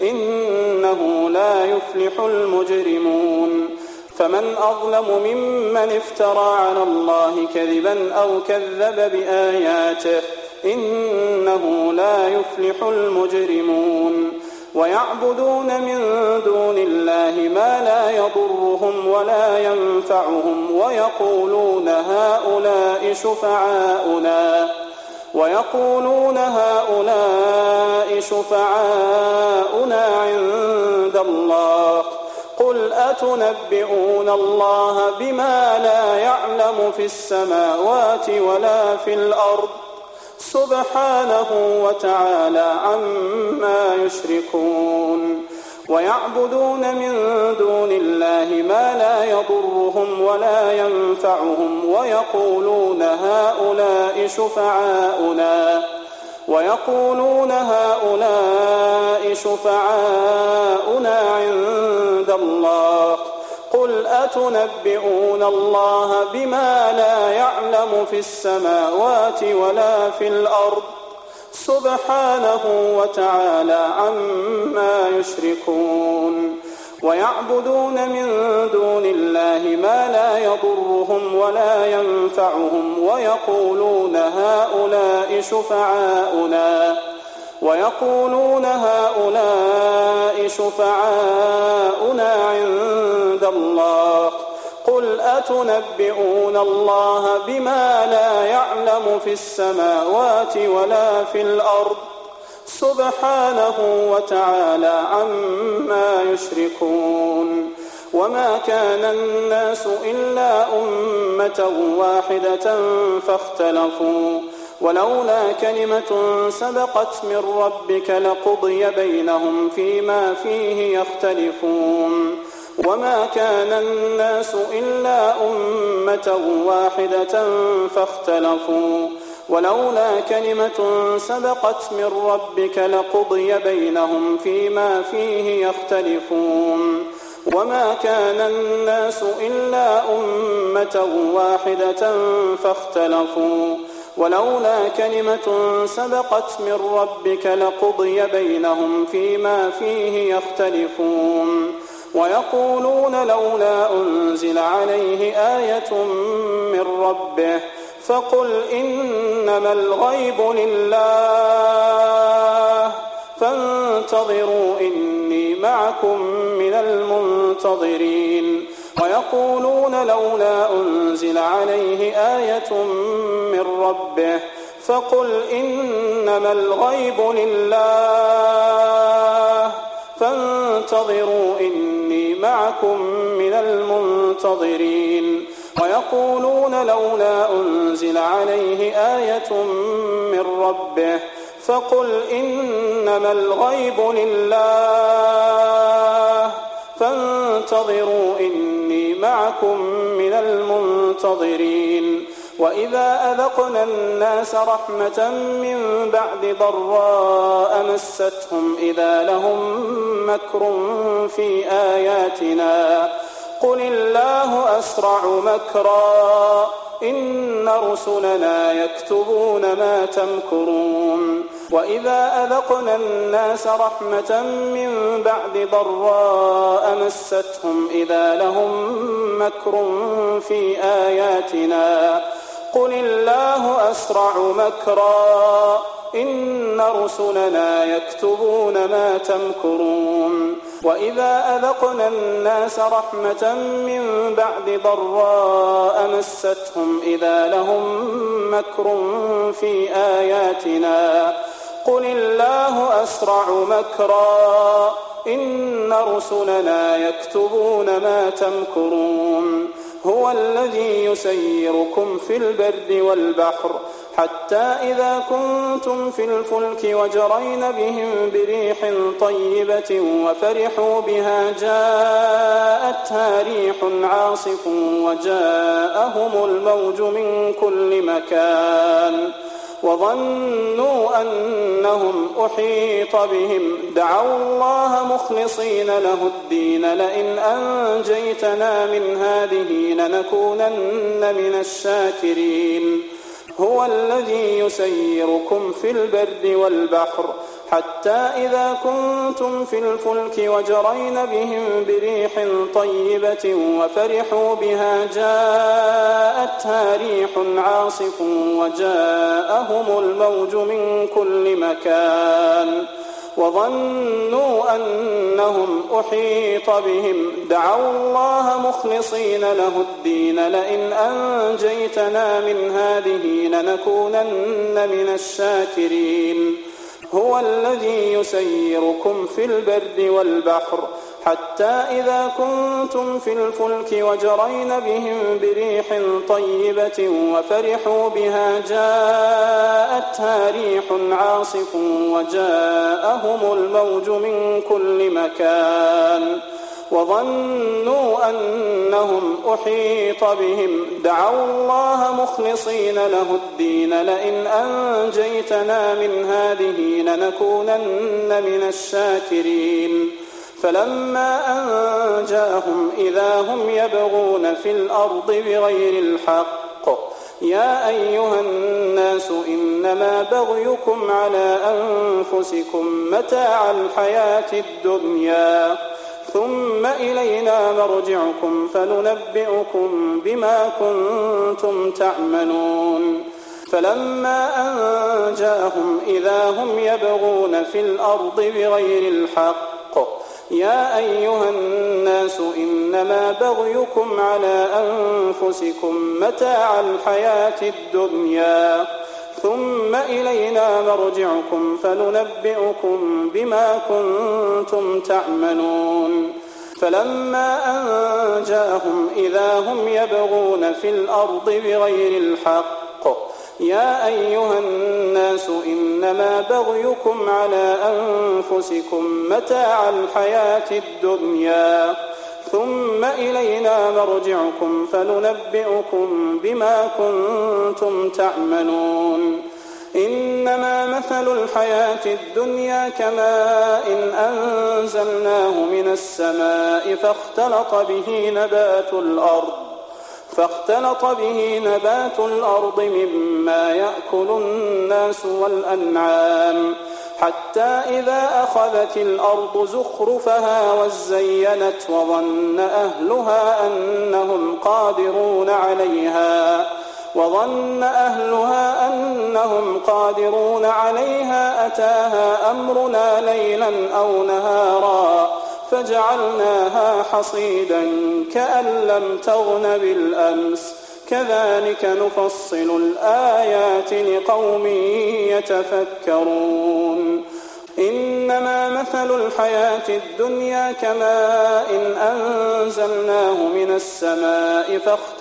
إنه لا يفلح المجرمون فمن أظلم ممن افترى على الله كذبا أو كذب بآياته إنه لا يفلح المجرمون ويعبدون من دون الله ما لا يضرهم ولا ينفعهم ويقولون هؤلاء شفعاؤنا عند الله قل أتنبئون الله بما لا يعلم في السماوات ولا في الأرض سبحانه وتعالى عما يشركون ويعبدون من دون الله ما لا يضرهم ولا ينفعهم ويقولون هؤلاء شفعاؤنا عند الله قل أتنبئون الله بما لا يعلم في السماوات ولا في الأرض سبحانه وتعالى عما يشركون. ويعبدون من دون الله ما لا يضرهم ولا ينفعهم ويقولون هؤلاء شفعاؤنا عند الله. قل أتنبئون الله بما لا يعلم في السماوات ولا في الأرض سبحانه وتعالى عما يشركون. وما كان الناس إلا أمة واحدة فاختلفوا ولولا كلمة سبقت من ربك لقضي بينهم فيما فيه يختلفون. وما كان الناس إلا أمة واحدة فاختلفوا ولولا كلمة سبقت من ربك لقضي بينهم فيما فيه يختلفون. وما كان الناس إلا أمة واحدة فاختلفوا ولولا كلمة سبقت من ربك لقضي بينهم فيما فيه يختلفون. ويقولون لولا أنزل عليه آية من ربه فقل إنما الغيب لله فانتظروا إني معكم من المنتظرين. ويقولون لولا أنزل عليه آية من ربه فقل إنما الغيب لله فانتظروا إني معكم من المنتظرين. ويقولون لولا أنزل عليه آية من ربه فقل إنما الغيب لله فانتظروا إني معكم من المنتظرين. وإذا أذقنا الناس رحمة من بعد ضراء مستهم إذا لهم مكر في آياتنا قل الله أسرع مكرا إن رسلنا يكتبون ما تمكرون. وإذا أذقنا الناس رحمة من بعد ضراء مستهم إذا لهم مكر في آياتنا قل الله أسرع مكرا إن رسلنا يكتبون ما تمكرون. وإذا أذقنا الناس رحمة من بعد ضراء مستهم إذا لهم مكر في آياتنا قل الله أسرع مكرا إن رسلنا يكتبون ما تمكرون. هو الذي يسيركم في البر والبحر حتى إذا كنتم في الفلك وجرين بهم بريح طيبة وفرحوا بها جاءتها ريح عاصف وجاءهم الموج من كل مكان وظنوا أنهم أحيط بهم دعوا الله مخلصين له الدين لئن أنجيتنا من هذه لنكونن من الشاكرين. هو الذي يسيركم في البر والبحر حتى إذا كنتم في الفلك وجرين بهم بريح طيبة وفرحوا بها جاءتها ريح عاصف وجاءهم الموج من كل مكان وظنوا أنهم أحيط بهم دعوا الله مخلصين له الدين لئن أنجيتنا من هذه لنكونن من الشاكرين. هو الذي يسيركم في البر والبحر حتى إذا كنتم في الفلك وجرين بهم بريح طيبة وفرحوا بها جاءتها ريح عاصف وجاءهم الموج من كل مكان وظنوا أنهم أحيط بهم دعوا الله مخلصين له الدين لئن أنجيتنا من هذه لنكونن من الشاكرين. فلما أنجاهم إذا هم يبغون في الأرض بغير الحق يا أيها الناس إنما بغيكم على أنفسكم متاع الحياة الدنيا ثم إلينا مرجعكم فننبئكم بما كنتم تعملون فلما أن جاءهم إذا هم يبغون في الأرض بغير الحق يا أيها الناس إنما بغيكم على أنفسكم متاع الحياة الدنيا ثم إلينا مرجعكم فننبئكم بما كنتم تعملون فلما أن جاءهم إذا هم يبغون في الأرض بغير الحق يا أيها الناس إنما بغيكم على أنفسكم متاع الحياة الدنيا ثم إلينا مرجعكم فننبئكم بما كنتم تعملون إنما مثل الحياة الدنيا كماء أنزلناه من السماء فاختلط به نبات الأرض مما يأكل الناس والأنعام حتى إذا أخذت الأرض زخرفها وزينت وظن أهلها أنهم قادرون عليها أتاها أمرنا ليلا أو نهارا فجعلناها حصيدا كأن لم تغن بالأمس كذلك نفصل الآيات لقوم يتفكرون إنما مثل الحياة الدنيا كماء أنزلناه من السماء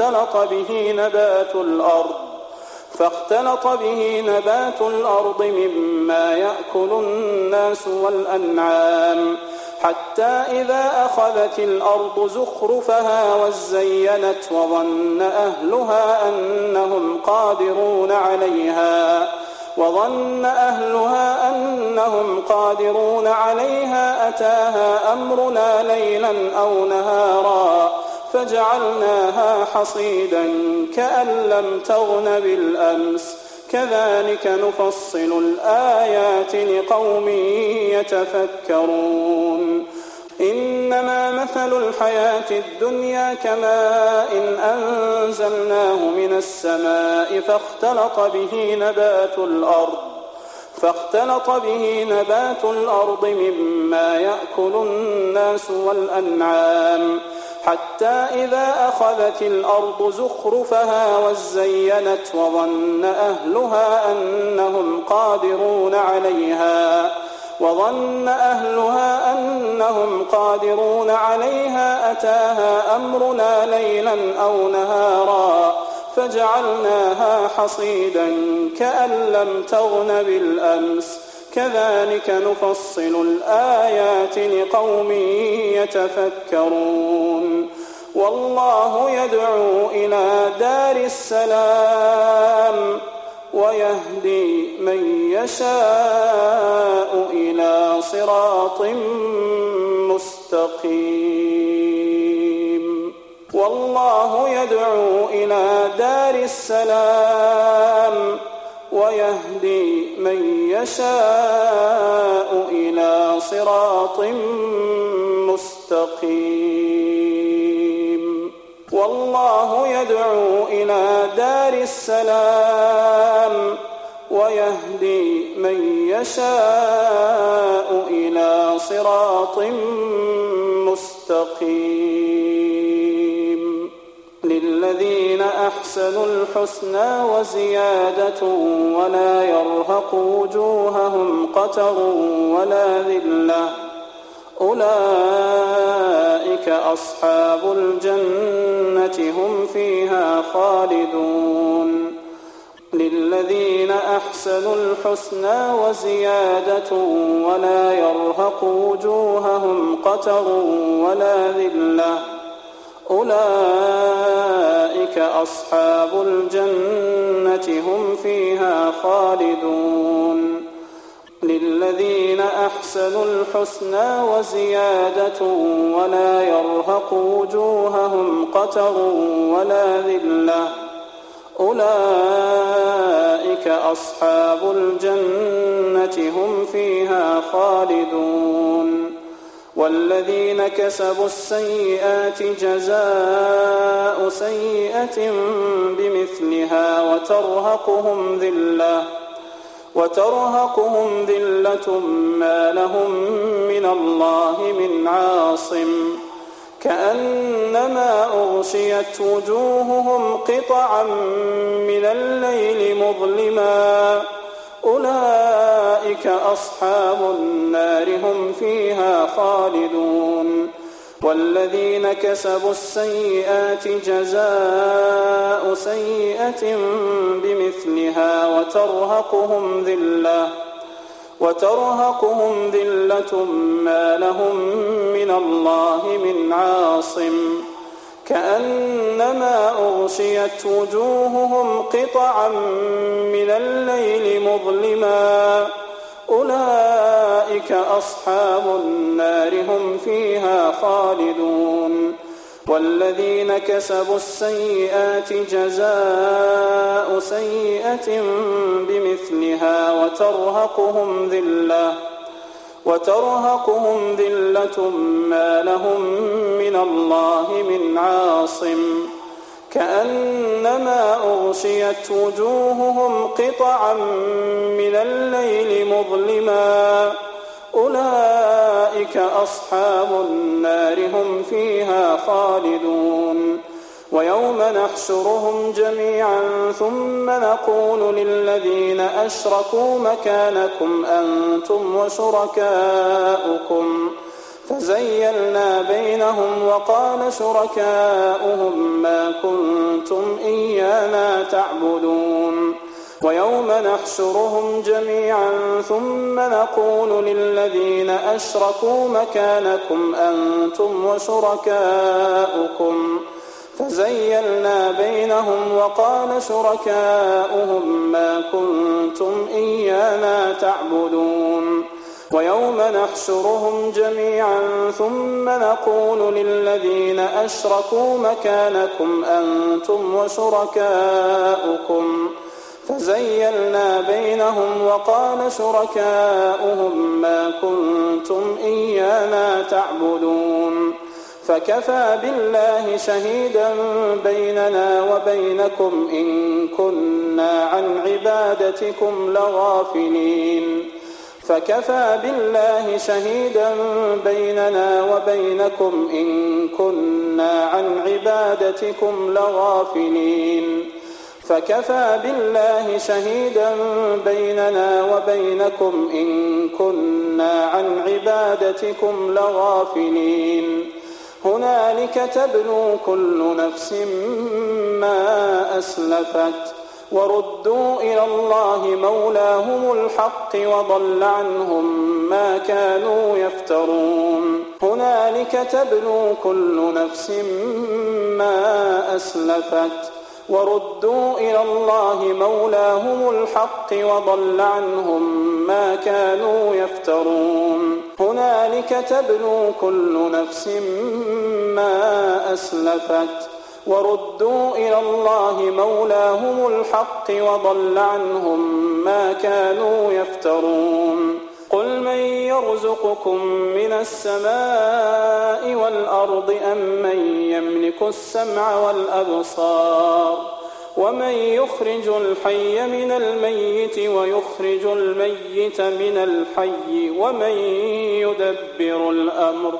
فاختلط به نبات الأرض مما يأكل الناس والأنعام حتى إذا أخذت الأرض زخرفها وزينت وظن أهلها أنهم قادرون عليها أتاها أمرنا ليلا أو نهارا فجعلناها حصيدا كأن لم تغن بالأمس كذلك نفصل الآيات لقوم يتفكرون إنما مثل الحياة الدنيا كماء أنزلناه من السماء فاختلط به نبات الأرض مما يأكل الناس والأنعام حتى إذا أخذت الأرض زخرفها وزينت وظن أهلها أنهم قادرون عليها أتاها أمرنا ليلا أو نهارا فجعلناها حصيدا كأن لم تغن بالأمس كذلك نفصل الآيات لقوم يتفكرون والله يدعو إلى دار السلام ويهدي من يشاء إلى صراط مستقيم والله يدعو إلى دار السلام ويهدي من يشاء إلى صراط مستقيم والله يدعو إلى دار السلام ويهدي من يشاء إلى صراط مستقيم للذين أحسنوا الحسنى وزيادة ولا يرهق وجوههم قتر ولا ذلة أولئك أصحاب الجنة هم فيها خالدون للذين أحسنوا الحسنى وزيادة ولا يرهق وجوههم قتر ولا ذلة أولئك أصحاب الجنة هم فيها خالدون للذين أحسنوا الحسنى وزيادة ولا يرهق وجوههم قتر ولا ذلة أولئك أصحاب الجنة هم فيها خالدون والذين كسبوا السيئات جزاء سيئة بمثلها وترهقهم ذلة ما لهم من الله من عاصم كأنما أغشيت وجوههم قطعا من الليل مظلما أولئك أصحاب النار هم فيها خالدون والذين كسبوا السيئات جزاء سيئة بمثلها وترهقهم ذلة ما لهم من الله من عاصم كأنما أغشيت وجوههم قطعا من الليل مظلما أولئك أصحاب النار هم فيها خالدون والذين كسبوا السيئات جزاء سيئة بمثلها وترهقهم ذلة ما لهم من الله من عاصم كأنما أغشيت وجوههم قطعا من الليل مظلما أولئك أصحاب النار هم فيها خالدون ويوم نحشرهم جميعا ثم نقول للذين أشركوا مكانكم أنتم وشركاؤكم فزيلنا بينهم وقال شركاؤهم ما كنتم إيانا تعبدون ويوم نحشرهم جميعا ثم نقول للذين أشركوا مكانكم أنتم وشركاؤكم فزيلنا بينهم وقال شركاؤهم ما كنتم إيانا تعبدون ويوم نحشرهم جميعا ثم نقول للذين أشركوا مكانكم أنتم وشركاؤكم فزيلنا بينهم وقال شركاؤهم ما كنتم إيانا تعبدون فكفى بالله شهيدا بيننا وبينكم إن كنا عن عبادتكم لغافلين فكفى بالله شهيدا بيننا وبينكم إن كنا عن عبادتكم لغافلين فكفى بالله شهيدا بيننا وبينكم إن كنا عن عبادتكم لغافلين هنالك تبلو كل نفس ما أسلفت وردوا إلى الله مولاهم الحق وضل عنهم ما كانوا يفترون هنالك تبلو كل نفس ما أسلفت وردوا إلى الله مولاهم الحق وضل عنهم ما كانوا يفترون هنالك تبلو كل نفس ما أسلفت وردوا إلى الله مولاهم الحق وضل عنهم ما كانوا يفترون قل من يرزقكم من السماء والأرض أم من يملك السمع والأبصار ومن يخرج الحي من الميت ويخرج الميت من الحي ومن يدبر الأمر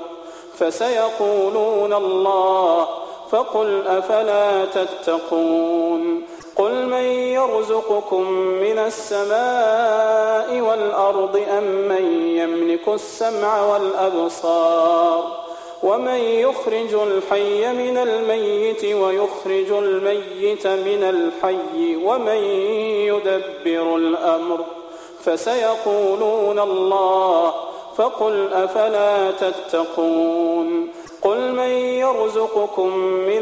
فسيقولون الله فقل أفلا تتقون قل من يرزقكم من السماء والأرض أم من يملك السمع والأبصار ومن يخرج الحي من الميت ويخرج الميت من الحي ومن يدبر الأمر فسيقولون الله فقل أفلا تتقون قل من يرزقكم من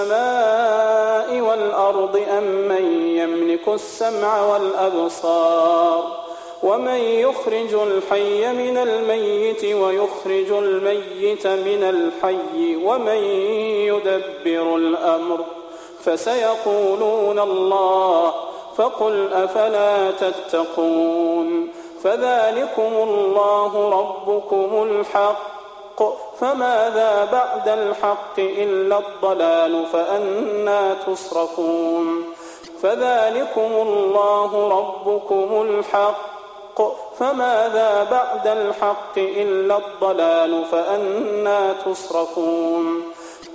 السماء والأرض أم من يملك السمع والأبصار ومن يخرج الحي من الميت ويخرج الميت من الحي ومن يدبر الأمر فسيقولون الله، فقل أفلا تتقون. فذلكم الله ربكم الحق، فماذا بعد الحق إلا الضلال، فأنى تصرفون. فذلكم الله ربكم الحق، فماذا بعد الحق إلا الضلال، فأنى تصرفون.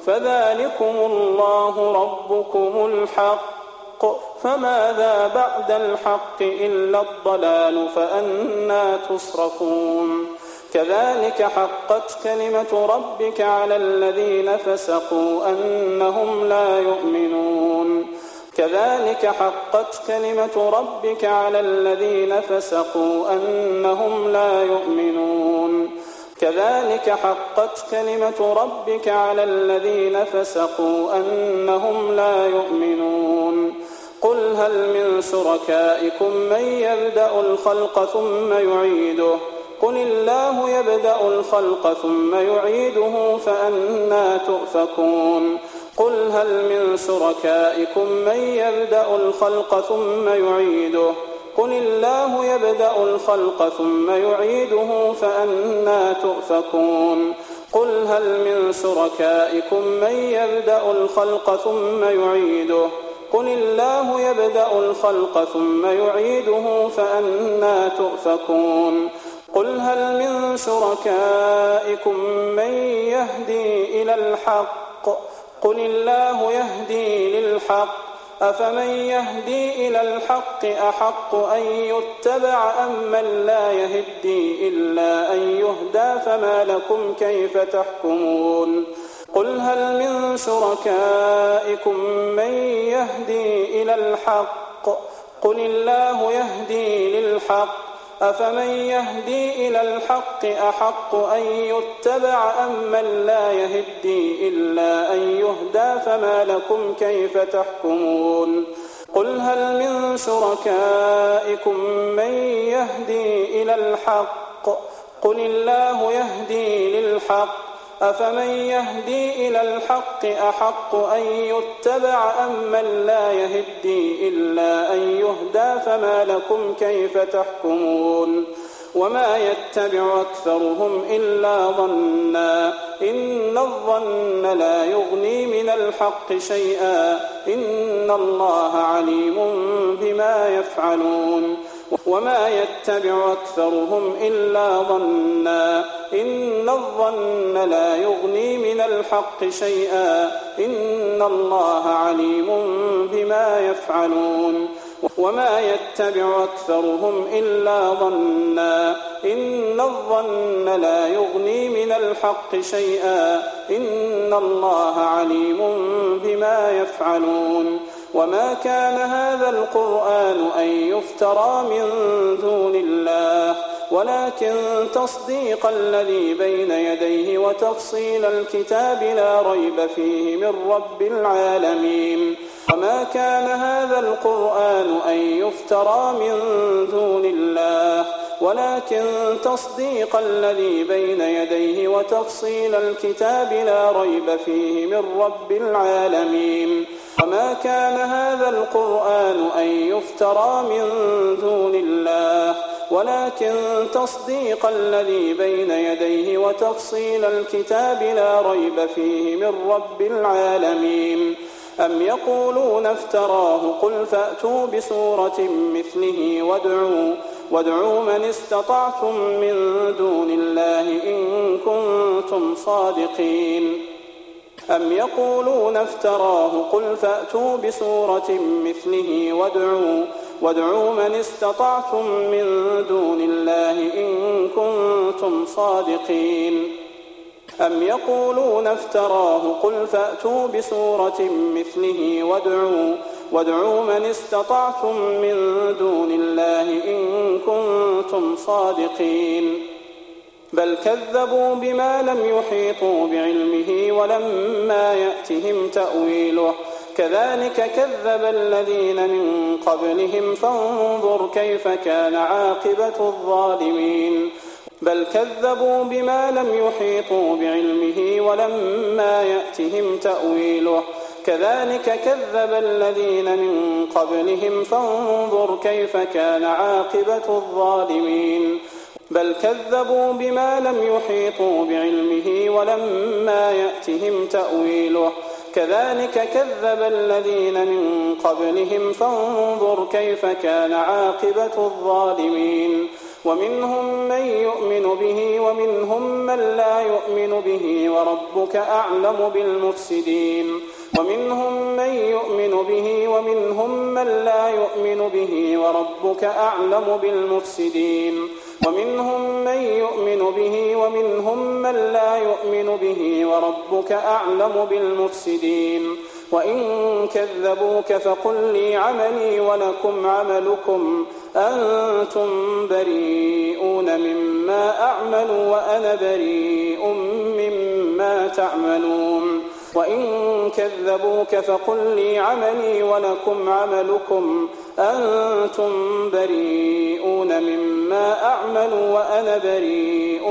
فذلكم الله ربكم الحق، فماذا بعد الحق إلا الضلال، فأنى تصرفون. كذلك حقت كلمة ربك على الذين فسقوا أنهم لا يؤمنون. كذلك حقت كلمة ربك على الذين فسقوا أنهم لا يؤمنون. كذلك حقت كلمة ربك على الذين فسقوا أنهم لا يؤمنون. قل هل من شركائكم من يبدأ الخلق ثم يعيده؟ قل الله يبدأ الخلق ثم يعيده، فأنى تؤفكون. قل هل من شركائكم من يبدأ الخلق ثم يعيده؟ قل الله يبدأ الخلق ثم يعيده، فأنى تؤفكون. قل هل من شركائكم من يبدأ الخلق ثم يعيده؟ قل الله يبدأ الخلق ثم يعيده، فأنى تؤفكون. قل هل من شركائكم من يهدي إلى الحق؟ قل الله يهدي للحق، أفمن يهدي إلى الحق أحق أن يتبع أم من لا يهدي إلا أن يهدى، فما لكم كيف تحكمون. قل هل من شركائكم من يهدي إلى الحق؟ قل الله يهدي للحق، أفمن يهدي إلى الحق أحق أن يتبع أم من لا يهدي إلا أن يهدى، فما لكم كيف تحكمون. قل هل من شركائكم من يهدي إلى الحق؟ قل الله يهدي للحق، أفمن يهدي إلى الحق أحق أن يتبع أم من لا يهدي إلا أن يهدى، فما لكم كيف تحكمون. وما يتبع أكثرهم إلا ظنا، إن الظن لا يغني من الحق شيئا، إن الله عليم بما يفعلون. وما يتبع أكثرهم إلا ظنا، إن الظن لا يغني من الحق شيئا، إن الله عليم بما يفعلون. وما يتبع أكثرهم إلا ظنا، إن الظن لا يغني من الحق شيئا، إن الله عليم بما يفعلون. وما كان هذا القرآن أن يفترى من دون الله، ولكن تصديق الذي بين يديه وتفصيل الكتاب لا ريب فيه من رب العالمين. وما كان هذا القرآن أن يفترى من دون الله، ولكن تصديق الذي بين يديه وتفصيل الكتاب لا ريب فيه من رب العالمين. وما كان هذا القرآن أن يفترى من دون الله، ولكن تصديق الذي بين يديه وتفصيل الكتاب لا ريب فيه من رب العالمين. أم يقولون افتراه؟ قل فأتوا بسورة مثله وادعوا من استطعتم من دون الله إن كنتم صادقين. أم يقولون افتراه؟ قل فأتوا بسورة مثله وادعوا من استطعتم من دون الله إن كنتم صادقين. أم يقولون افتراه؟ قل فأتوا بسورة مثله وادعوا من استطعتم من دون الله إن كنتم صادقين. بل كذبوا بما لم يحيطوا بعلمه ولما يأتهم تأويله، كذلك كذب الذين من قبلهم فانظر كيف كان عاقبة الظالمين. بل كذبوا بما لم يحيطوا بعلمه ولما يأتهم تأويله، كذلك كذب الذين من قبلهم فانظر كيف كان عاقبة الظالمين بل كذبوا بما لم يحيطوا بعلمه ولما يأتهم تأويله كذلك كذب الذين من قبلهم فانظر كيف كان عاقبة الظالمين ومنهم من يؤمن به ومنهم من لا يؤمن به وربك أعلم بالمفسدين ومنهم من يؤمن به ومنهم من لا يؤمن به وربك أعلم بالمفسدين ومنهم من يؤمن به ومنهم من لا يؤمن به وربك أعلم بالمفسدين وإن كذبوك فقل لي عملي ولكم عملكم أنتم بريئون مما أعمل وأنا بريء مما تعملون وإن كذبوك فقل لي عملي ولكم عملكم أنتم بريئون مما أعمل وأنا بريء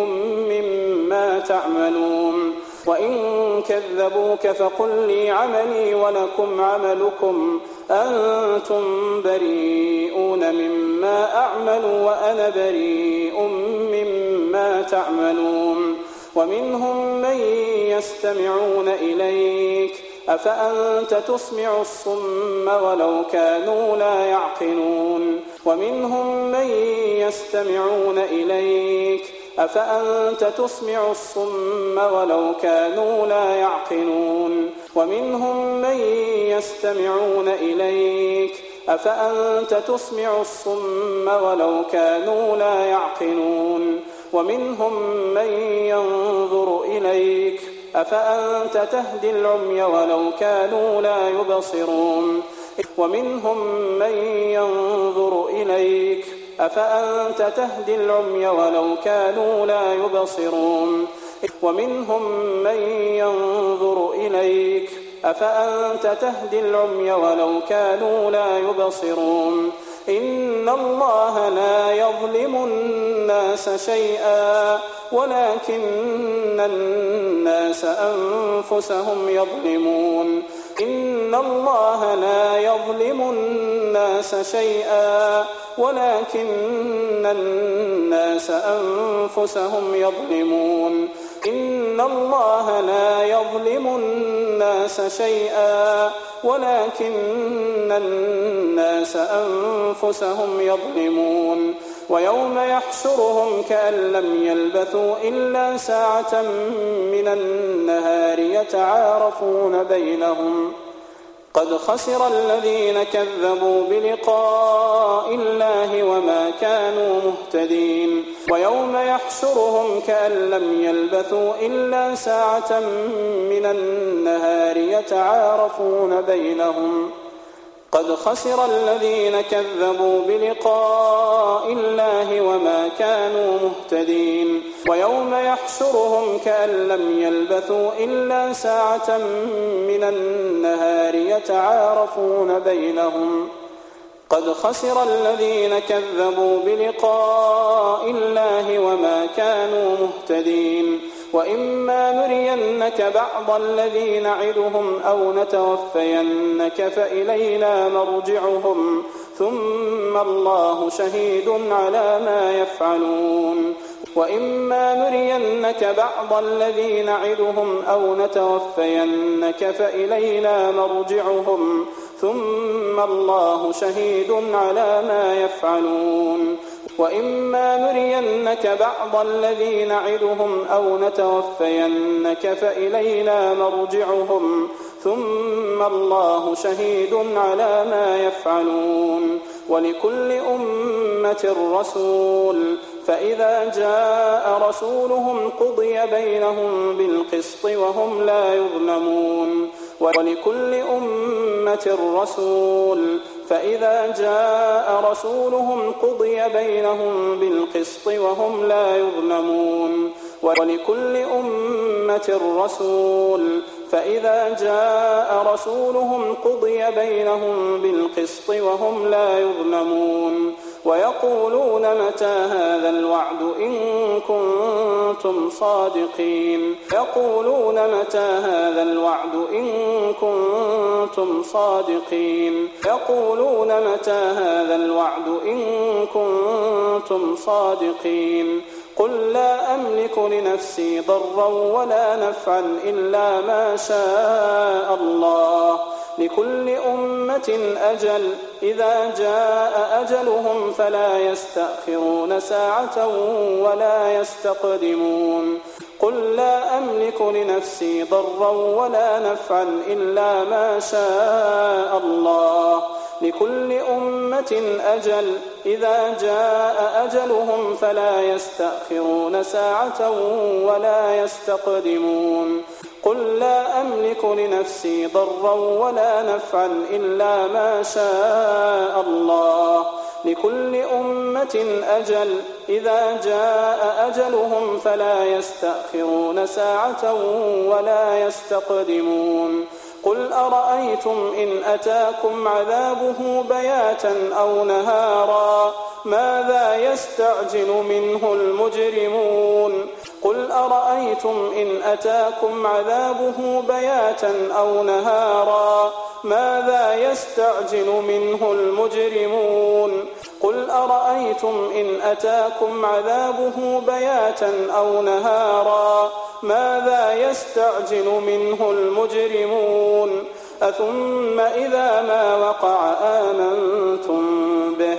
مما تعملون وإن كذبوك فقل لي عملي ولكم عملكم أنتم بريئون مما أعمل وأنا بريء مما تعملون ومنهم من يستمعون إليك أفأنت تسمع الصم ولو كانوا لا يعقلون ومنهم من يستمعون إليك أفأنت تسمع الصم ولو كانوا لا يعقلون ومنهم من يستمعون إليك أفأنت تسمع الصم ولو كانوا لا يعقلون ومنهم من ينظر إليك أفأنت تهدي العمي ولو كانوا لا يبصرون ومنهم من ينظر إليك أفأنت تهدي العمي ولو كانوا لا يبصرون ومنهم من ينظر إليك أفأنت تهدي العمي ولو كانوا لا يبصرون إن الله لا يظلم الناس شيئا ولكن الناس أنفسهم يظلمون إن الله لا يظلم الناس شيئا ولكن الناس أنفسهم يظلمون إن الله لا يظلم الناس شيئا ولكن الناس أنفسهم يظلمون ويوم يحشرهم كأن لم يلبثوا إلا ساعة من النهار يتعارفون بينهم قد خسر الذين كذبوا بلقاء الله وما كانوا مهتدين ويوم يحشرهم كأن لم يلبثوا إلا ساعة من النهار يتعارفون بينهم قد خسر الذين كذبوا بلقاء الله وما كانوا مهتدين ويوم يحشرهم كأن لم يلبثوا إلا ساعة من النهار يتعارفون بينهم قد خسر الذين كذبوا بلقاء الله وما كانوا مهتدين وإما نرينك بعض الذي نعدهم أو نتوفينك فإلينا مرجعهم ثم الله شهيد على ما يفعلون وإما نرينك بعض الذي نعدهم أو نتوفينك فإلينا مرجعهم ثم الله شهيد على ما يفعلون وإما نرينك بعض الذي نعدهم أو نتوفينك فإلينا مرجعهم ثم الله شهيد على ما يفعلون ولكل أمة رسول فإذا جاء رسولهم قضي بينهم بالقسط وهم لا يظلمون ولكل أمة رسول فإذا جاء رسولهم قضي بينهم بالقسط وهم لا يظلمون ولكل أمة رسول فإذا جاء رسولهم قضي بينهم بالقسط وهم لا يظلمون ويقولون متى هذا الوعد إن كنتم صادقين يقولون متى هذا الوعد إن كنتم صادقين يقولون متى هذا الوعد إن كنتم صادقين قل لا أملك لنفسي ضرا ولا نفعا إلا ما شاء الله لكل أمة أجل إذا جاء أجلهم فلا يستأخرون ساعة ولا يستقدمون قل لا أملك لنفسي ضرا ولا نفعا إلا ما شاء الله لكل أمة أجل إذا جاء أجلهم فلا يستأخرون ساعة ولا يستقدمون قل لا أملك لنفسي ضرا ولا نفعا إلا ما شاء الله لكل أمة أجل إذا جاء أجلهم فلا يستأخرون ساعة ولا يستقدمون قل أرأيتم إن أتاكم عذابه بياتا أو نهارا ماذا يستعجل منه المجرمون قل أرأيتم إن أتاكم عذابه بياتا أو نهارا ماذا يستعجل منه المجرمون قل أرأيتم إن أتاكم عذابه بياتا أو نهارا ماذا يستعجل منه المجرمون أثم إذا ما وقع آمنتم به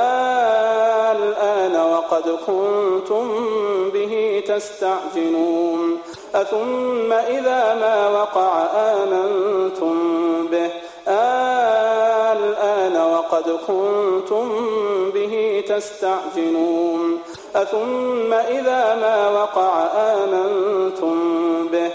الآن وقد كنتم به تستعجلون أثم إذا ما وقع آمنتم به الآن وقد كنتم به تستعجلون أثم إذا ما وقع آمنتم به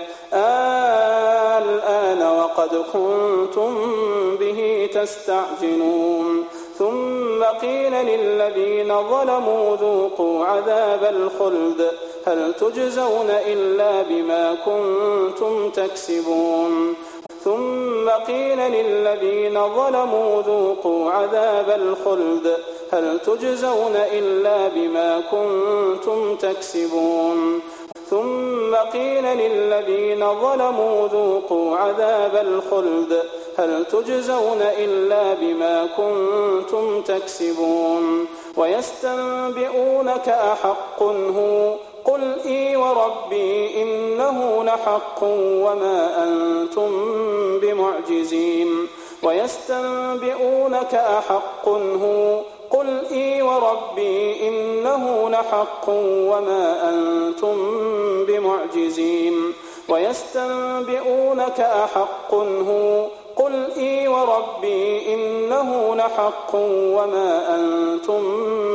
الآن وقد كنتم به تستعجلون ثم قيل للذين ظلموا ذوقوا عذاب الخلد هل تجزون إلا بما كنتم تكسبون ثم قيل للذين ظلموا ذوقوا عذاب الخلد هل تجزون إلا بما كنتم تكسبون ثم قيل للذين ظلموا ذوقوا عذاب الخلد هل تجزون إلا بما كنتم تكسبون ويستنبئونك أحق هو قل إي وربي إنه لحق وما أنتم بمعجزين ويستنبئونك أحق هو قل إي وربي إنه لحق وما أنتم بمعجزين ويستنبئونك أحق هو قل إي وربي إنه لحق وما أنتم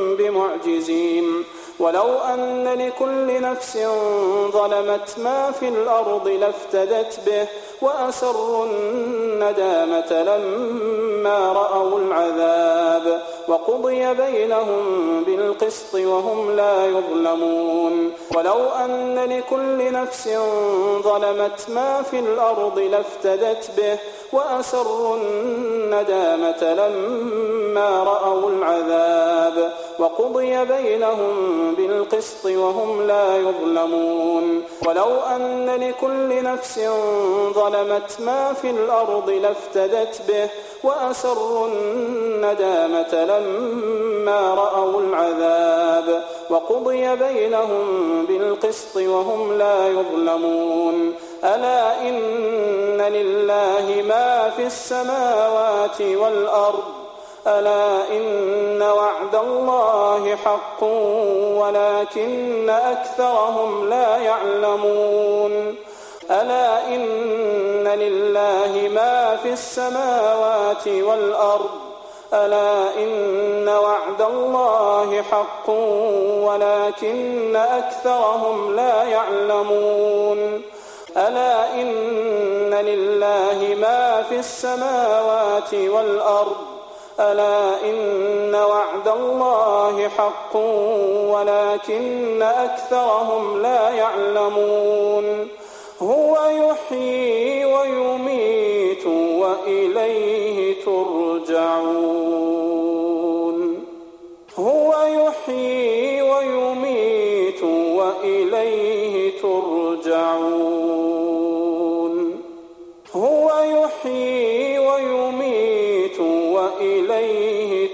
بمعجزين ولو أن لكل نفس ظلمت ما في الأرض لافتدت به وأسروا الندامة لما رأوا العذاب وقضي بينهم بالقسط وهم لا يظلمون ولو أن لكل نفس ظلمت ما في الأرض لافتدت به وأسروا الندامة لما رأوا العذاب وقضي بينهم بالقسط وهم لا يظلمون ولو أن لكل نفس ظلمت ما في الأرض لافتدت به وأسروا الندامة لما رأوا العذاب وقضي بينهم بالقسط وهم لا يظلمون ألا إن لله ما في السماوات والأرض ألا إن وعد الله حق ولكن أكثرهم لا يعلمون ألا إن لله ما في السماوات والأرض ألا إن وعد الله حق ولكن أكثرهم لا يعلمون ألا إن لله ما في السماوات والأرض ألا إن وعد الله حق ولكن أكثرهم لا يعلمون هو يحيي ويميت وإليه ترجعون يحيي ويميت وإليه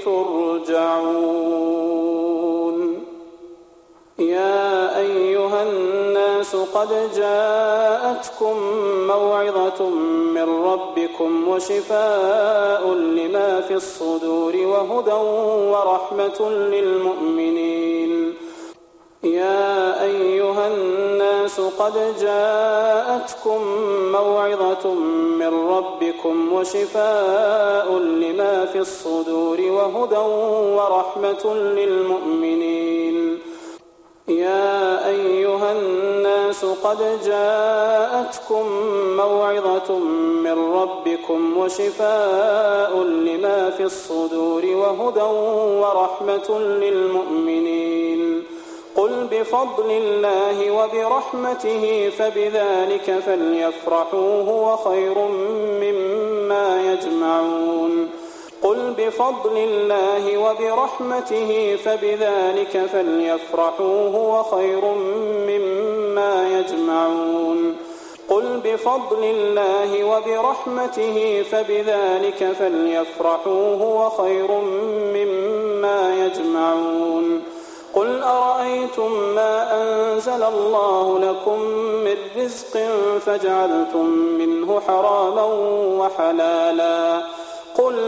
ترجعون. يا أيها الناس قد جاءتكم موعظة من ربكم وشفاء لما في الصدور وهدى ورحمة للمؤمنين. يا أيها الناس قد جاءتكم موعظة من ربكم وشفاء لما في الصدور وهدى ورحمة للمؤمنين. يا أيها الناس قد جاءتكم موعظة من ربكم وشفاء لما في الصدور وهدى ورحمة للمؤمنين. قل بفضل الله وبرحمته فبذلك فليفرحوا هو خير مما يجمعون. قل بفضل الله وبرحمته فبذلك فليفرحوا هو خير مما يجمعون. قل بفضل الله وبرحمته فبذلك فليفرحوا هو خير مما يجمعون. قل أرأيتم ما أنزل الله لكم من رزق فجعلتم منه حراما وحلالا قل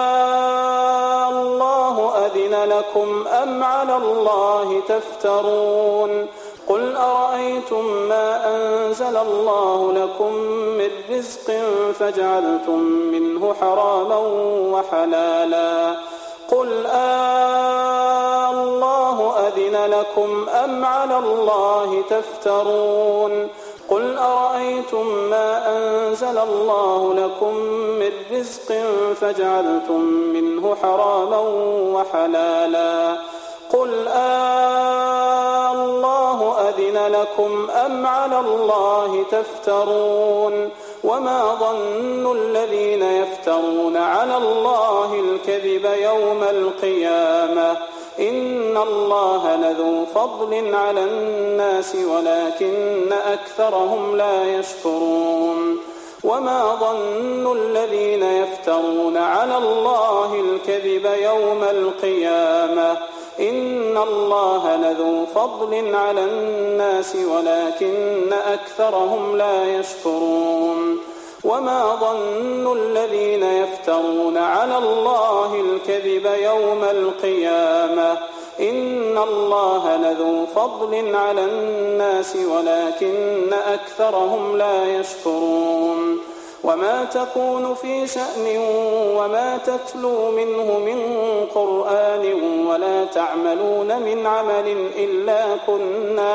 الله أذن لكم أم على الله تفترون. قل أرأيتم ما أنزل الله لكم من رزق فجعلتم منه حراما وحلالا قل الله أذن لكم أم على الله تفترون. قل أرأيتم ما أنزل الله لكم من رزق فجعلتم منه حراما وحلالا قل الله أذن لكم أم على الله تفترون. وما ظن الذين يفترون على الله الكذب يوم القيامة إن الله لذو فضل على الناس ولكن أكثرهم لا يشكرون. وما ظن الذين يفترون على الله الكذب يوم القيامة إن الله لذو فضل على الناس ولكن أكثرهم لا يشكرون. وما ظن الذين يفترون على الله الكذب يوم القيامة إن الله لذو فضل على الناس ولكن أكثرهم لا يشكرون. وما تكون في شأن وما تتلو منه من قرآن ولا تعملون من عمل إلا كنا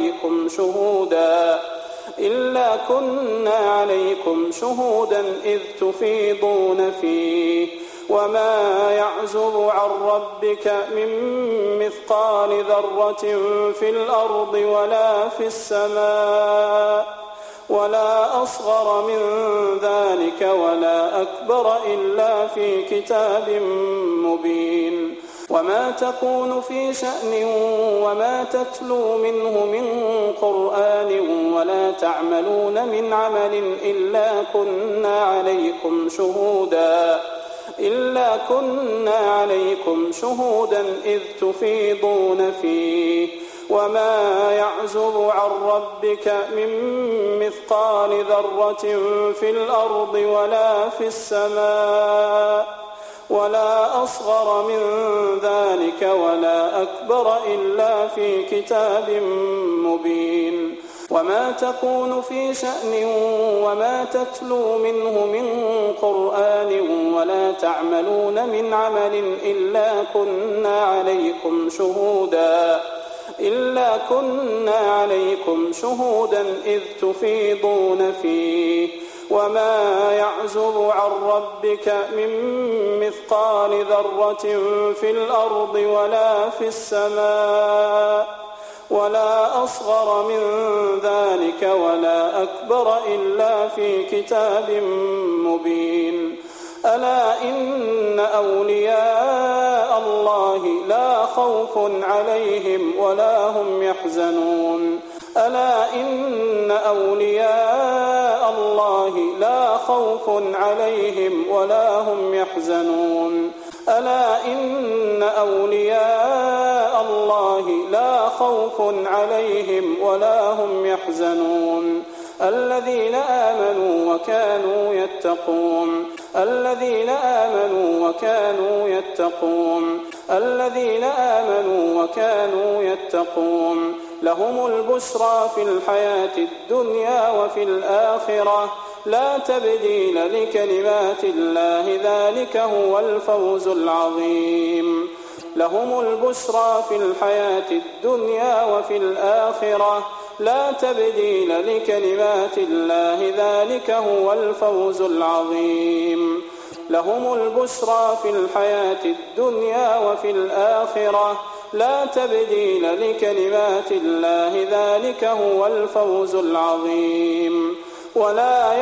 عليكم شهودا إذ تفيضون فيه وما يعزب عن ربك من مثقال ذرة في الأرض ولا في السماء ولا أصغر من ذلك ولا أكبر إلا في كتاب مبين. وما تكون في شأن وما تتلو منه من قرآن ولا تعملون من عمل إلا كنا عليكم شهودا إذ تفيضون فيه وما يعزب عن ربك من مثقال ذرة في الأرض ولا في السماء ولا أصغر من ذلك ولا أكبر إلا في كتاب مبين. وما تكون في شأن وما تتلو منه من قرآن ولا تعملون من عمل إلا كنا عليكم شهودا إذ تفيضون فيه وما يعزب عن ربك من مثقال ذرة في الأرض ولا في السماء ولا أصغر من ذلك ولا أكبر إلا في كتاب مبين. ألا إن أولياء الله لا خوف عليهم ولا هم يحزنون. ألا إن أولياء الله لا خوف عليهم ولا هم يحزنون ألا إن أولياء الله لا خوف عليهم ولا هم يحزنون الذين آمنوا وكانوا يتقون الذين آمنوا وكانوا يتقون الذين آمنوا وكانوا يتقون لهم البشرى في الحياة الدنيا وفي الآخرة لا تبديل لكلمات الله ذلك هو الفوز العظيم لهم البشرى في الحياة الدنيا وفي الآخرة لا تبديل لكلمات الله ذلك هو الفوز العظيم لهم البشرى في الحياة الدنيا وفي الآخرة لا تبديل لكلمات الله ذلك هو الفوز العظيم ولا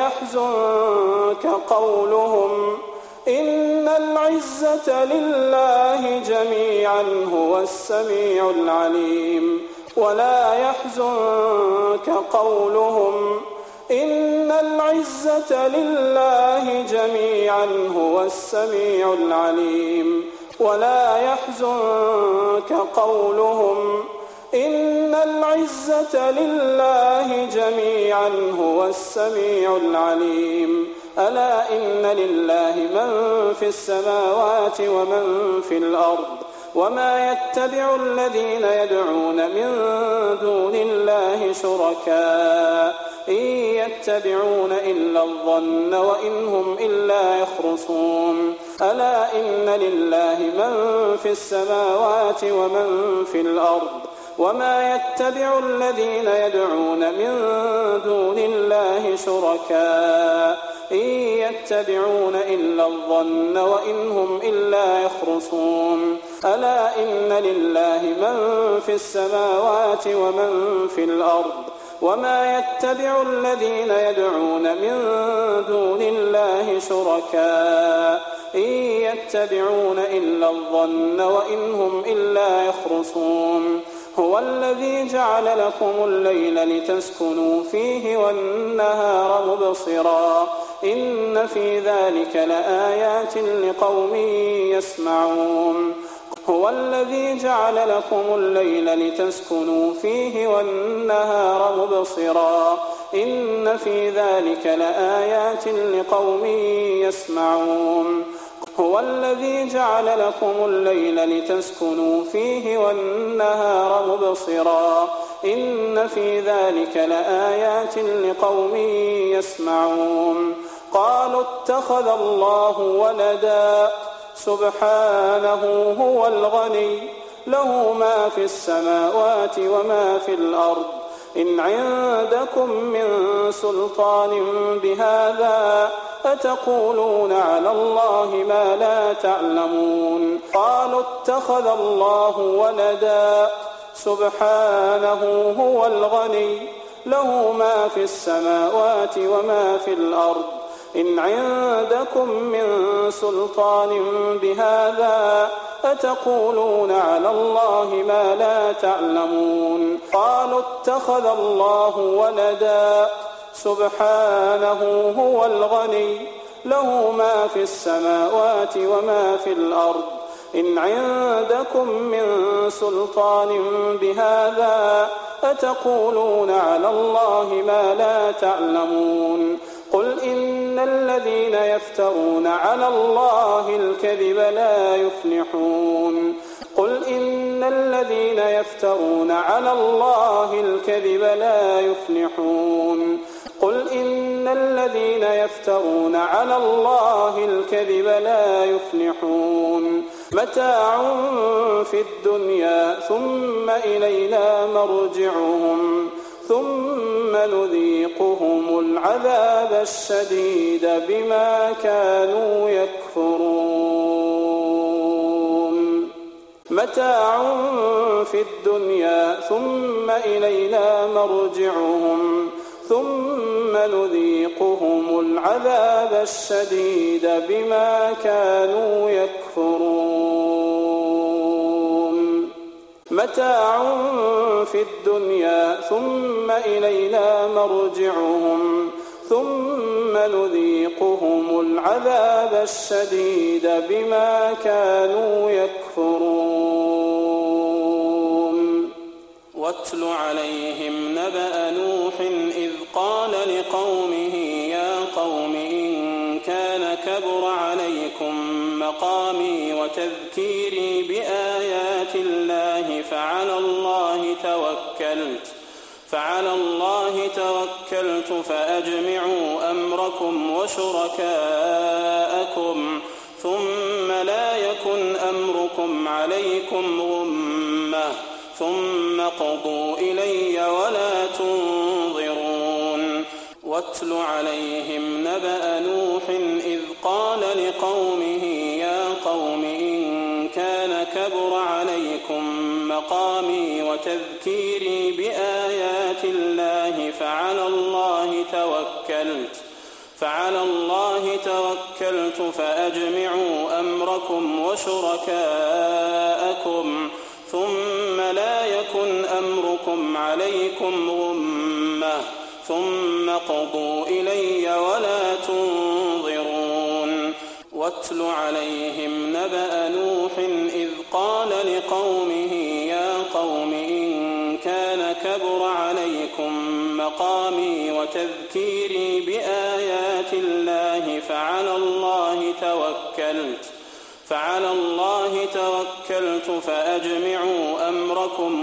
يحزنك قولهم إن العزة لله جميعا هو السميع العليم ولا يحزنك قولهم إن العزة لله جميعا هو السميع العليم ولا يحزنك قولهم إن العزة لله جميعا هو السميع العليم ألا إن لله من في السماوات ومن في الأرض وما يتبع الذين يدعون من دون الله شركاء إن يتبعون إلا الظن وإن هم إلا يخرصون ألا إن لله من في السماوات ومن في الأرض وما يتبع الذين يدعون من دون الله شركاء إن يتبعون إلا الظن وإن هم إلا يخرصون ألا إن لله من في السماوات ومن في الأرض وما يتبع الذين يدعون من دون الله شركاء إن يتبعون إلا الظن وإن هم إلا يخرصون هو الذي جعل لكم الليل لتسكنوا فيه والنهار مبصرا إن في ذلك لآيات لقوم يسمعون هو الذي جعل لكم الليل لتسكنوا فيه والنهار مبصرا إن في ذلك لآيات لقوم يسمعون هو الذي جعل لكم الليل لتسكنوا فيه والنهار مبصرا إن في ذلك لآيات لقوم يسمعون قالوا اتخذ الله ولدا سبحانه هو الغني له ما في السماوات وما في الأرض إن عندكم من سلطان بهذا أتقولون على الله ما لا تعلمون قالوا اتخذ الله ولدا سبحانه هو الغني له ما في السماوات وما في الأرض إن عندكم من سلطان بهذا أتقولون على الله ما لا تعلمون قالوا اتخذ الله ولدا سبحانه هو الغني له ما في السماوات وما في الأرض إن عندكم من سلطان بهذا أتقولون على الله ما لا تعلمون قل إن الذين يفترون على الله الكذب لا يفلحون قل إن الذين يفترون على الله الكذب لا يفلحون قل إن الذين يفترون على الله الكذب لا يفلحون متاع في الدنيا ثم إلينا مرجعهم ثم نذيقهم العذاب الشديد بما كانوا يكفرون متاع في الدنيا ثم إلينا مرجعهم ثم نذيقهم العذاب الشديد بما كانوا يكفرون متاع في الدنيا ثم إلينا مرجعهم ثم نذيقهم العذاب الشديد بما كانوا يكفرون. واتل عليهم نبأ نوح إذ قال لقومه يا قوم إن كان كبر عليكم مقامي وتذكيري بآيات الله فعلى الله توكلت فأجمعوا أمركم وشركاءكم ثم لا يكن أمركم عليكم غمة ثم قضوا إلي ولا تنظرون. واتل عليهم نبأ نوح إذ قال لقومه يا قوم إن كان كبر عليكم مقامي وتذكيري بآيات الله فعلى الله توكلت فأجمعوا أمركم وشركاءكم ثم لا يكن أمركم عليكم غمة ثم قضوا إلي ولا تنظرون. واتل عليهم نبأ نوح إذ قال لقومه يا قوم إن كان كبر عليكم مقامي وتذكيري بآيات الله فعلى الله توكلت فأجمعوا أمركم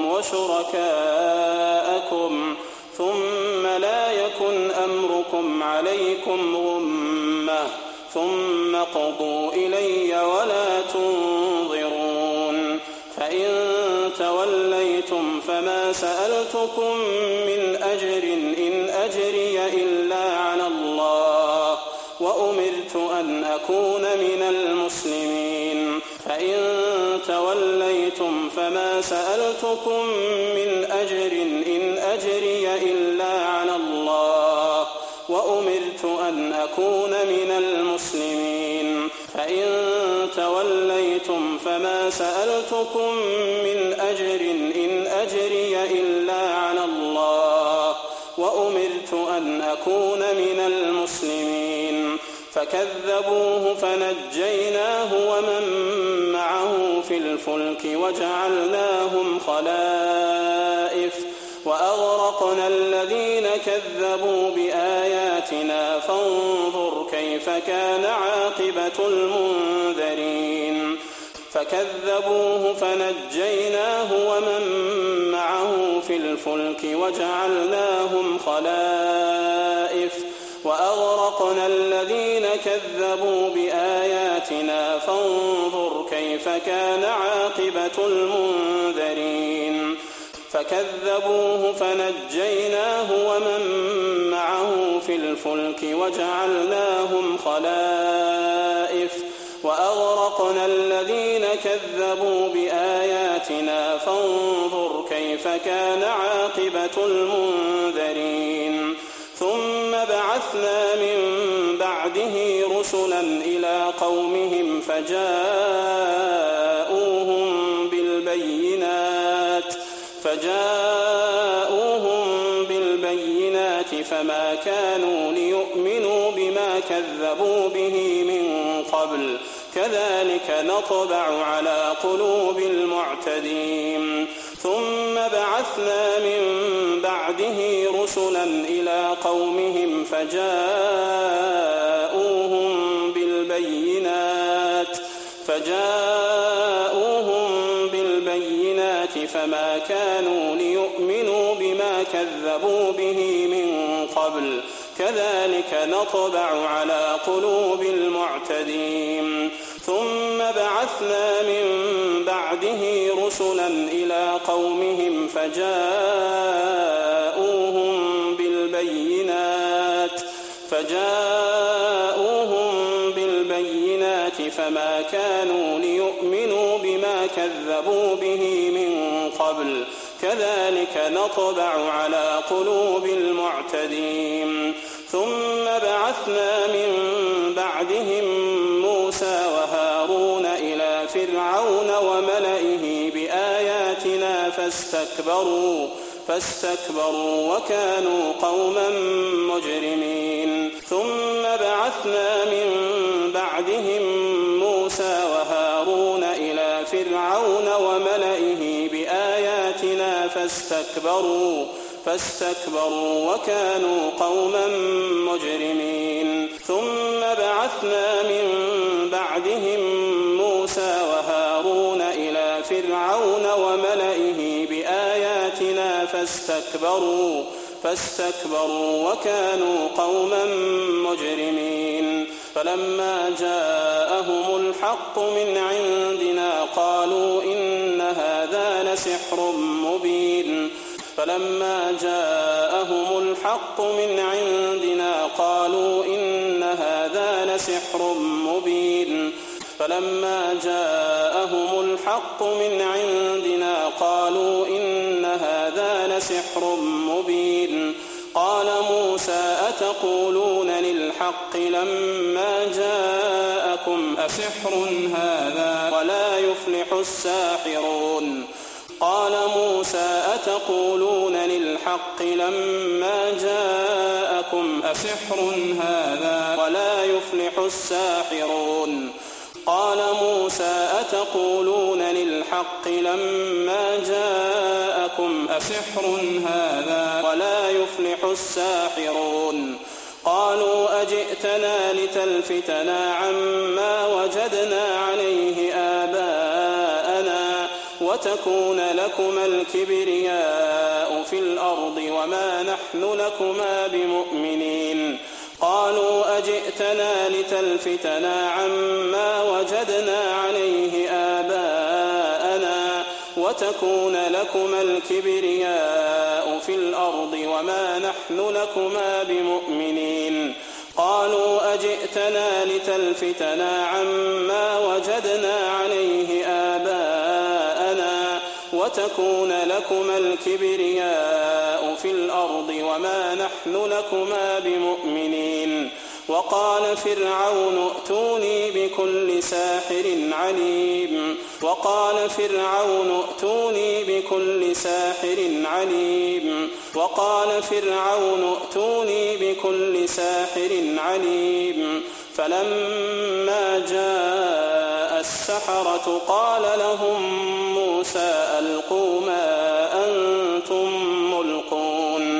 وشركاءكم ثم لا يكن أمركم عليكم غمة ثم قضوا إلي ولا تنظرون. فإن توليتم فما سألتكم من أجر إن أجري إلا على الله وأمرت أن أكون من المسلمين. فإن توليتم فما سألتكم من أجر إن أجري إلا على الله وأمرت أن أكون من المسلمين. فإن توليتم فما سألتكم من أجر إن أجري إلا على الله وأمرت أن أكون من المسلمين. فكذبوه فنجيناه ومن معه في الفلك وجعلناهم خلائف وأغرقنا الذين كذبوا بآياتنا فانظر كيف كان عاقبة المنذرين. فكذبوه فنجيناه ومن معه في الفلك وجعلناهم خلائف وأغرقنا الذين كذبوا بآياتنا فانظر كيف كان عاقبة المنذرين. فكذبوه فنجيناه ومن معه في الفلك وجعلناهم خلائف وأغرقنا الذين كذبوا بآياتنا فانظر كيف كان عاقبة المنذرين. ثم بعثنا من بعده رسلا إلى قومهم فجاءوهم بالبينات فما كانوا ليؤمنوا بما كذبوا به من قبل كذلك نطبع على قلوب المعتدين. ثم بعثنا من بعده رسلا إلى قومهم فجاءوهم بالبينات فما كانوا ليؤمنوا بما كذبوا به من قبل كذلك نطبع على قلوب المعتدين. ثم بعثنا من بعده رسلا إلى قومهم فجاءوهم بالبينات فما كانوا ليؤمنوا بما كذبوا به من قبل كذلك نطبع على قلوب المعتدين. ثم بعثنا من بعدهم موسى وهارون إلى فرعون وملئه بآياتنا فاستكبروا وكانوا قوما مجرمين ثم بعثنا من بعدهم موسى وهارون إلى فرعون وملئه بآياتنا فاستكبروا وكانوا قوما مجرمين ثم بعثنا من بعدهم موسى وهارون إلى فرعون وملئه بآياتنا فاستكبروا وكانوا قوما مجرمين فلما جاءهم الحق من عندنا قالوا إن هذا لسحر مبين فلما جاءهم الحق من عندنا قالوا إن هذا لسحر مبين فلما جاءهم الحق من عندنا قالوا إن هذا لسحر مبين قال موسى أتقولون للحق لما جاءكم أسحر هذا ولا يفلح الساحرون قال موسى أتقولون للحق لما جاءكم أسحر هذا ولا يفلح الساحرون قال موسى أتقولون للحق لما جاءكم أسحر هذا ولا يفلح الساحرون قالوا أجئتنا لتلفتنا عما وجدنا عليه آباءنا وتكون لكما الكبرياء في الأرض وما نحن لكما بمؤمنين قالوا أجئتنا لتلفتنا عما وجدنا عليه آباءنا وتكون لكما الكبرياء في الأرض وما نحن لكما بمؤمنين قالوا أجئتنا لتلفتنا عما وجدنا عليه آباءنا وتكون لكما الكبرياء في الأرض وما نحن لكما بمؤمنين وقال فرعون ائتوني بكل ساحر عليم وقال فرعون ائتوني بكل ساحر عليم وقال فرعون ائتوني بكل ساحر عليم فلما جاء السحرة قال لهم موسى ألقوا ما أنتم ملقون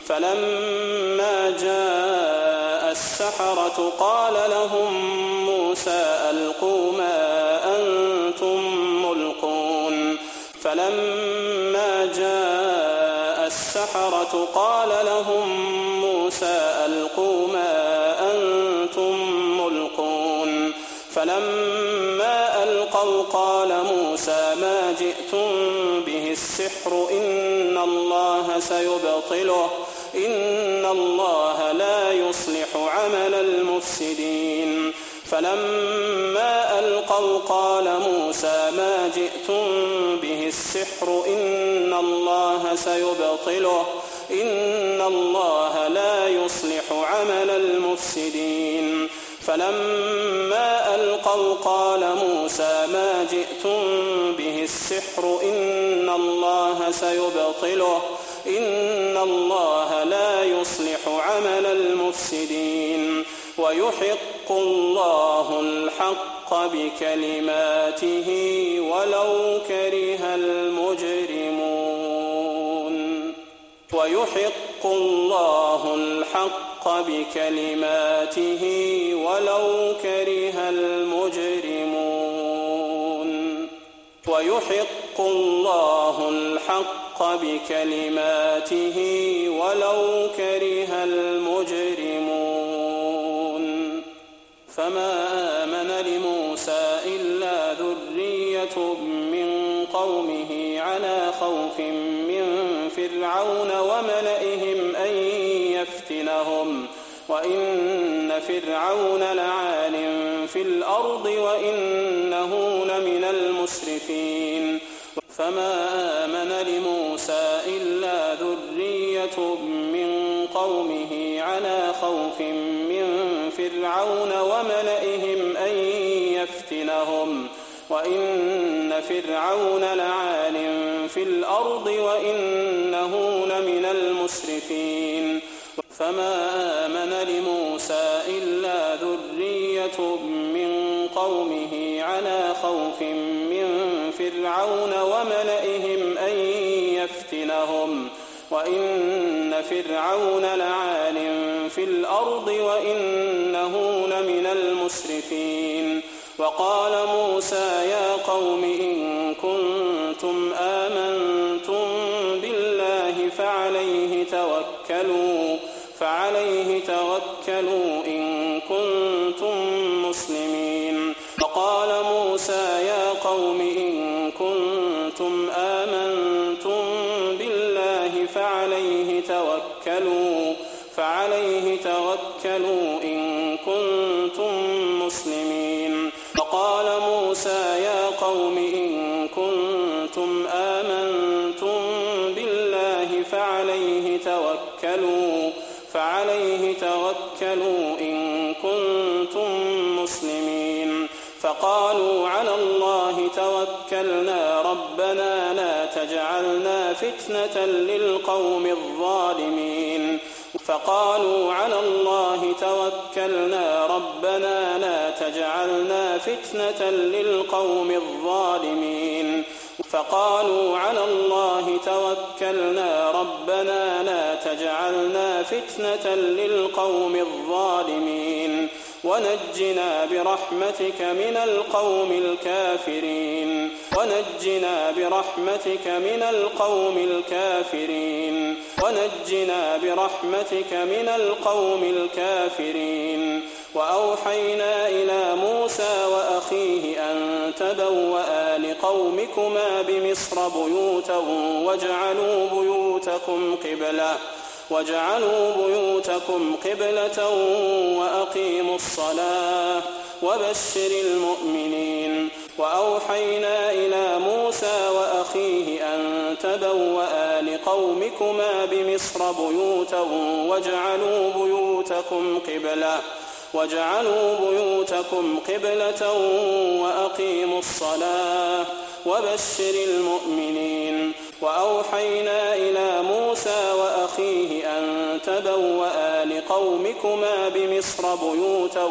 فلما جاء السحرة قال لهم موسى ألقوا ما أنتم ملقون فلما جاء السحرة قال لهم موسى ألقوا ما أنتم ملقون فلما ألقوا قال موسى ما جئتم به السحر إن الله سيبطله إن الله لا يصلح عمل المفسدين فلما ألقوا قال موسى ما جئتم به السحر إن الله سيبطله إن الله لا يصلح عمل المفسدين فلما ألقوا قال موسى ما جئتم به السحر إن الله سيبطله إن الله لا يصلح عمل المفسدين ويحق الله الحق بكلماته ولو كره المجرمون ويحق الله الحق بكلماته ولو كره المجرمون ويحق الله الحق بكلماته ولو كره المجرمون فما آمن لموسى إلا ذرية من قومه على خوف من فرعون وملئهم أن يفتنهم وإن فرعون لعال في الأرض وإنه لمن المسرفين فما آمن لموسى إلا ذرية من قومه على خوف من فرعون وملئهم أن يفتنهم وإن فرعون لعال في الأرض وإنه لمن المسرفين فما آمن لموسى إلا ذرية من قومه على خوف من فرعون وملئهم أن يفتنهم وإن فرعون لعال في الأرض وإنه لمن المسرفين وقال موسى يا قوم إن كنتم آمنتم بالله فعليه توكلوا إن كنتم مسلمين وقال موسى يا قوم إن كنتم آمنتم بالله فعليه توكلوا إن كنتم مسلمين وقال موسى يا قوم إن كنتم آمنتم بالله فعليه توكلوا إن كنتم مسلمين فقالوا على الله توكلنا ربنا لا تجعلنا فتنة للقوم الظالمين فقالوا على الله توكلنا ربنا لا تجعلنا فتنة للقوم الظالمين فقالوا على الله توكلنا ربنا لا تجعلنا فتنة للقوم الظالمين ونجنا برحمتك من القوم الكافرين ونجنا برحمتك من القوم الكافرين ونجنا برحمتك من القوم الكافرين وأوحينا إلى موسى وأخيه أن تبوأ لقومكما بمصر بيوتا واجعلوا بيوتكم قبلة وأقيموا الصلاة وبشر المؤمنين وأوحينا إلى موسى وأخيه أن تبوأ لقومكما بمصر بيوتا واجعلوا بيوتكم قبلة وأقيموا الصلاة وبشر المؤمنين وأوحينا إلى موسى وأخيه أن تبوأ لقومكما بمصر بيوتا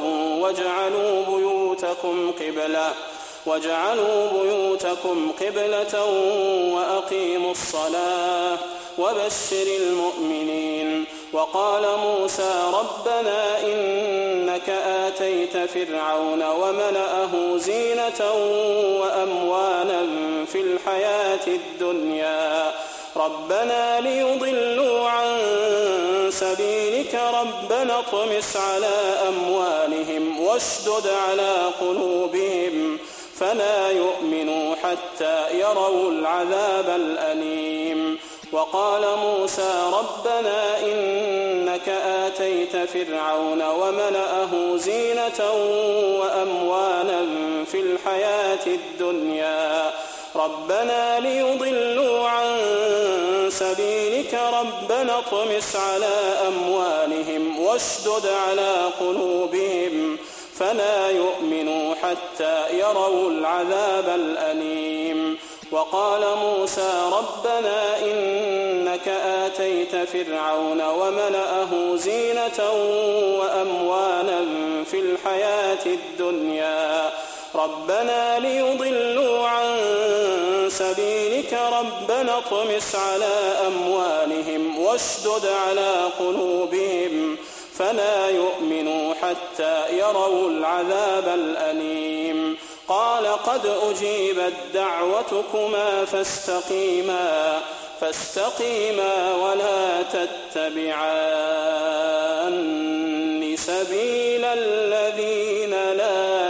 واجعلوا بيوتكم قبلة وأقيموا الصلاة وبشر المؤمنين وقال موسى ربنا إنك آتيت فرعون وملأه زينة وأموالا في الحياة الدنيا ربنا ليضلوا عن سبيلك ربنا اطمس على أموالهم واشدد على قلوبهم فلا يؤمنوا حتى يروا العذاب الأليم وقال موسى ربنا إنك آتيت فرعون وملأه زينة وأموالا في الحياة الدنيا ربنا ليضلوا عن سبيلك ربنا اطمس على أموالهم واشدد على قلوبهم فلا يؤمنوا حتى يروا العذاب الأليم وقال موسى ربنا إنك آتيت فرعون وملأه زينة وأموالا في الحياة الدنيا ربنا ليضلوا عن سبيلك ربنا اطمس على أموالهم واشدد على قلوبهم فلا يؤمنوا حتى يروا العذاب الأليم قال قد أجيبت دعوتكما فاستقيما ولا تتبعان سبيل الذين لا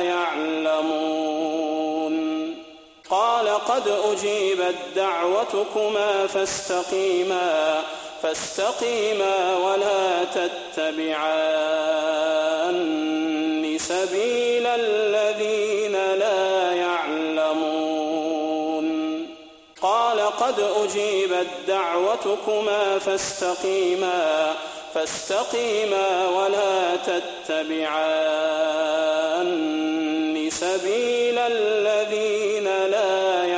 يعلمون قال قد أجيبت دعوتكما فاستقيما ولا تتبعان سبيل الذين لا يعلمون قال قد أجيبت دعوتكما فاستقيما ولا تتبعان سبيل الذين لا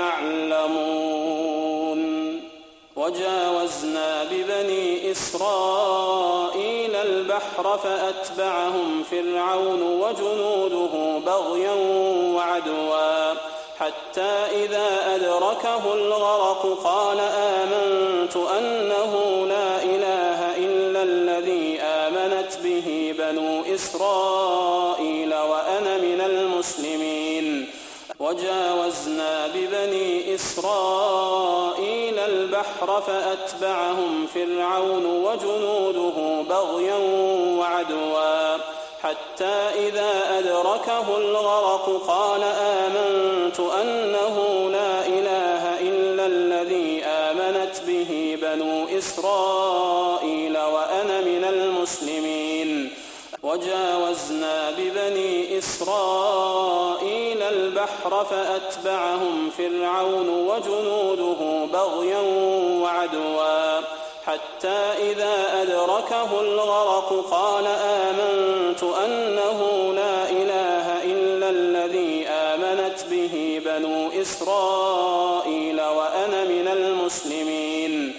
إسرائيل البحر فأتبعهم فرعون وجنوده بغيا وعدوا حتى إذا أدركه الغرق قال آمنت أنه لا إله إلا الذي آمنت به بنو إسرائيل وأنا من المسلمين وجاوزنا ببني إسرائيل البحر فأتبعهم فرعون وجنوده بغيا وعدوا حتى إذا أدركه الغرق قال آمنت أنه لا إله إلا الذي آمنت به بنو إسرائيل وأنا من المسلمين وجاوزنا ببني إسرائيل البحر فأتبعهم فرعون وجنوده بغيا وعدوا حتى إذا أدركه الغرق قال آمنت أنه لا إله إلا الذي آمنت به بنو إسرائيل وأنا من المسلمين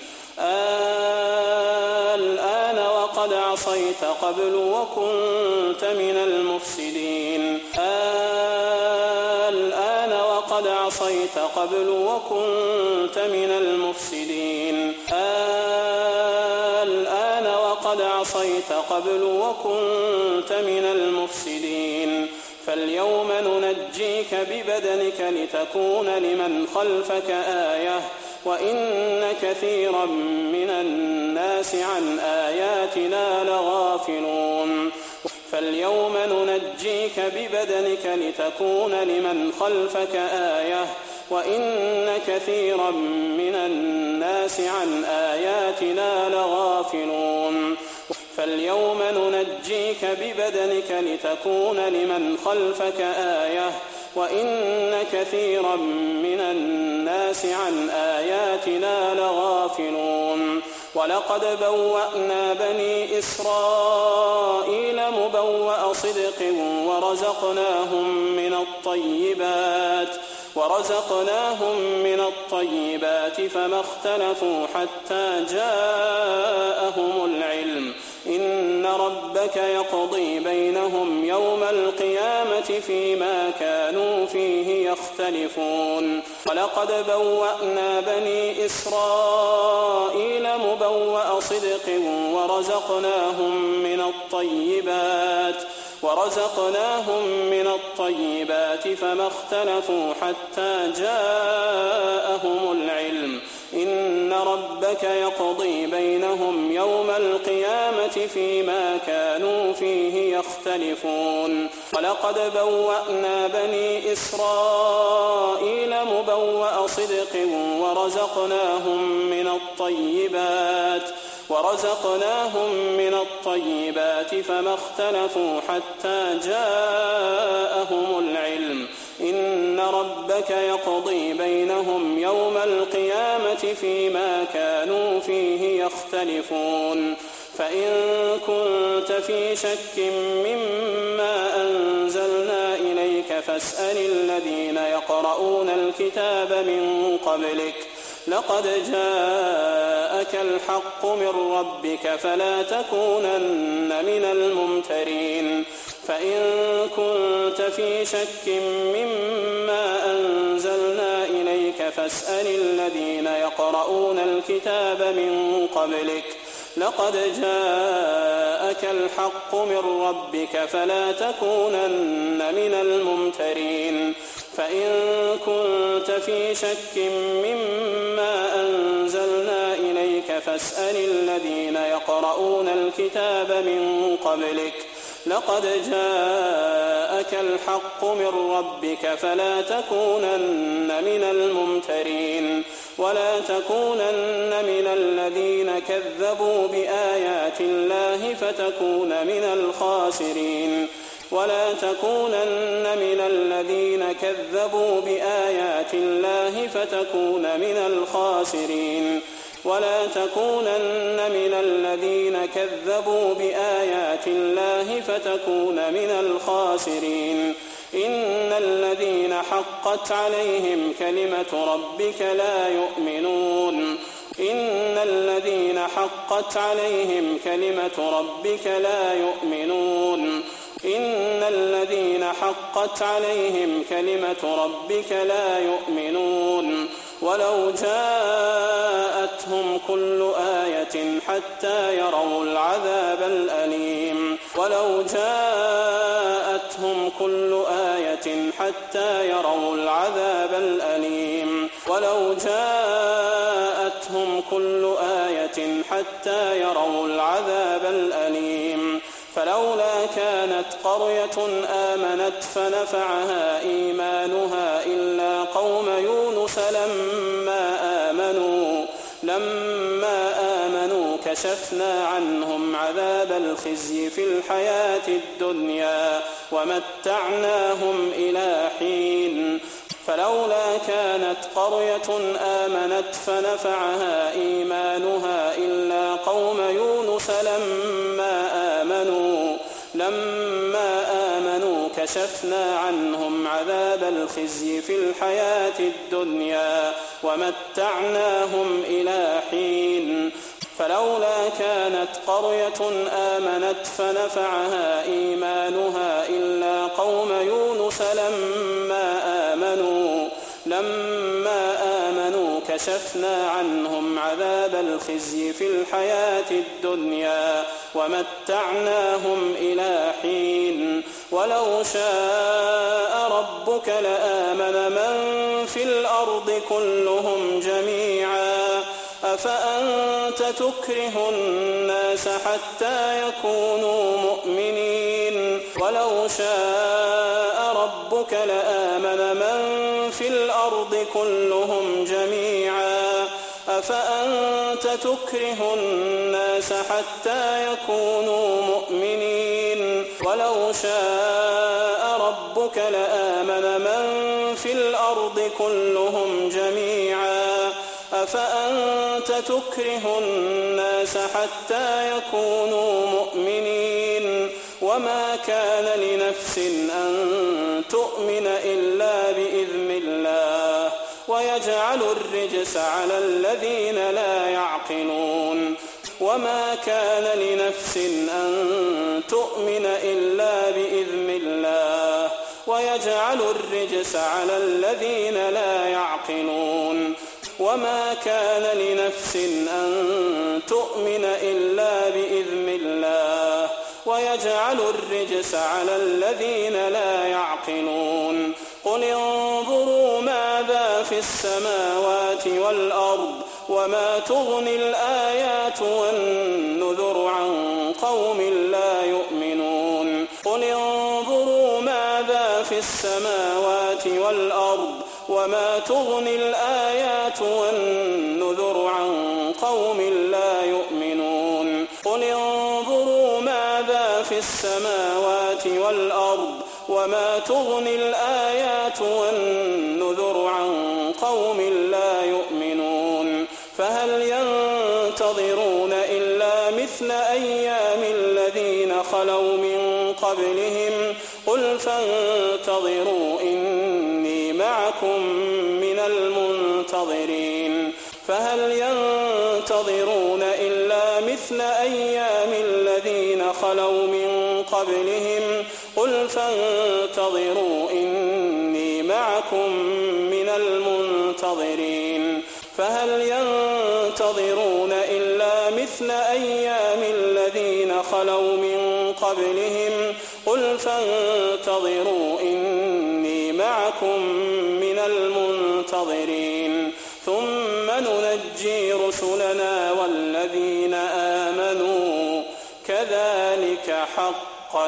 الآن وقد عصيت قبل وكنت من المفسدين الآن وقد عصيت قبل وكنت من المفسدين الآن وقد عصيت قبل وكنت من المفسدين فاليوم ننجيك ببدنك لتكون لمن خلفك آية وإن كثيرا من الناس عن آياتنا لغافلون فاليوم ننجيك ببدنك لتكون لمن خلفك آية وإن كثيرا من الناس عن آياتنا لغافلون فاليوم ننجيك ببدنك لتكون لمن خلفك آية وإن كثيرا من الناس عن آياتنا لغافلون ولقد بوأنا بني إسرائيل مبوأ صدق ورزقناهم من الطيبات فما اختلفوا حتى جاءهم العلم إن ربك يقضي بينهم يوم القيامة فيما كانوا فيه يختلفون ولقد بوأنا بني إسرائيل مبوأ صدق ورزقناهم من الطيبات فما اختلفوا حتى جاءهم العلم إن ربك يقضي بينهم يوم القيامة فيما كانوا فيه يختلفون ولقد بوأنا بني إسرائيل مبوأ صدق ورزقناهم من الطيبات فما اختلفوا حتى جاءهم العلم إن ربك يقضي بينهم يوم القيامة فيما كانوا فيه يختلفون فإن كنت في شك مما أنزلنا إليك فاسأل الذين يقرؤون الكتاب من قبلك لقد جاءك الحق من ربك فلا تكونن من الممترين فإن كنت في شك مما أنزلنا إليك فاسأل الذين يقرؤون الكتاب من قبلك لقد جاءك الحق من ربك فلا تكونن من الممترين فإن كنت في شك مما أنزلنا إليك فاسأل الذين يقرؤون الكتاب من قبلك لقد جاءك الحق من ربك فلا تكونن من الممترين ولا تكونن من الذين كذبوا بآيات الله فتكون من الخاسرين ولا تكونن من الذين كذبوا بآيات الله فتكون من الخاسرين ولا تكونن من الذين كذبوا بآيات الله فتكون من الخاسرين إن الذين حقت عليهم كلمة ربك لا يؤمنون إن الذين حقت عليهم كلمة ربك لا يؤمنون إن الذين حقت عليهم كلمة ربك لا يؤمنون ولو جاءتهم كل آية حتى يروا العذاب الأليم ولو جاءتهم كل آية حتى يروا العذاب الأليم ولو جاءتهم كل آية حتى يروا العذاب الأليم فلولا كانت قرية آمنت فنفعها إيمانها إلا قوم يونس لما آمنوا كشفنا عنهم عذاب الخزي في الحياة الدنيا ومتعناهم إلى حين فلولا كانت قرية آمنت فنفعها إيمانها إلا قوم يونس لما آمنوا كشفنا عنهم عذاب الخزي في الحياة الدنيا ومتعناهم إلى حين فلولا كانت قرية آمنت فنفعها إيمانها إلا قوم يونس لما آمنوا كشفنا عنهم عذاب الخزي في الحياة الدنيا ومتعناهم إلى حين ولو شاء ربك لآمن من في الأرض كلهم جميعا أفأنت تكره الناس حتى يكونوا مؤمنين ولو شاء ربك لآمن من في الأرض كلهم جميعا أفأنت تكره الناس حتى يكونوا مؤمنين ولو شاء ربك لآمن من في الأرض كلهم جميعا أفأنت تكره الناس حتى يكونوا مؤمنين وما كان لنفس أن تؤمن إلا بإذن الله ويجعل الرجس على الذين لا يعقلون وما كان لنفس أن تؤمن إلا بإذن الله ويجعل الرجس على الذين لا يعقلون وما كان لنفس أن تؤمن إلا بإذن الله ويجعل الرجس على الذين لا يعقلون قل انظروا ماذا في السماوات والأرض وما تغني الآيات والنذر عن قوم لا يؤمنون قل انظروا ماذا في السماوات والأرض وما تغني الآيات والنذر عن قوم لا يؤمنون قل انظروا ماذا في السماوات والأرض وما تغني الآيات والنذر عن قوم لا يؤمنون فهل ينتظرون إلا مثل أيام الذين خلوا من قبلهم قل فانتظروا إني معكم من المنتظرين فهل ينتظرون إلا مثل أيام الذين خلوا من قبلهم قل فانتظروا إني معكم من المنتظرين فهل ينتظرون إلا مثل أيام الذين خلوا من قبلهم قل فانتظروا إني معكم من المنتظرين ثم ننجي رسلنا والذين آمنوا كذلك حقا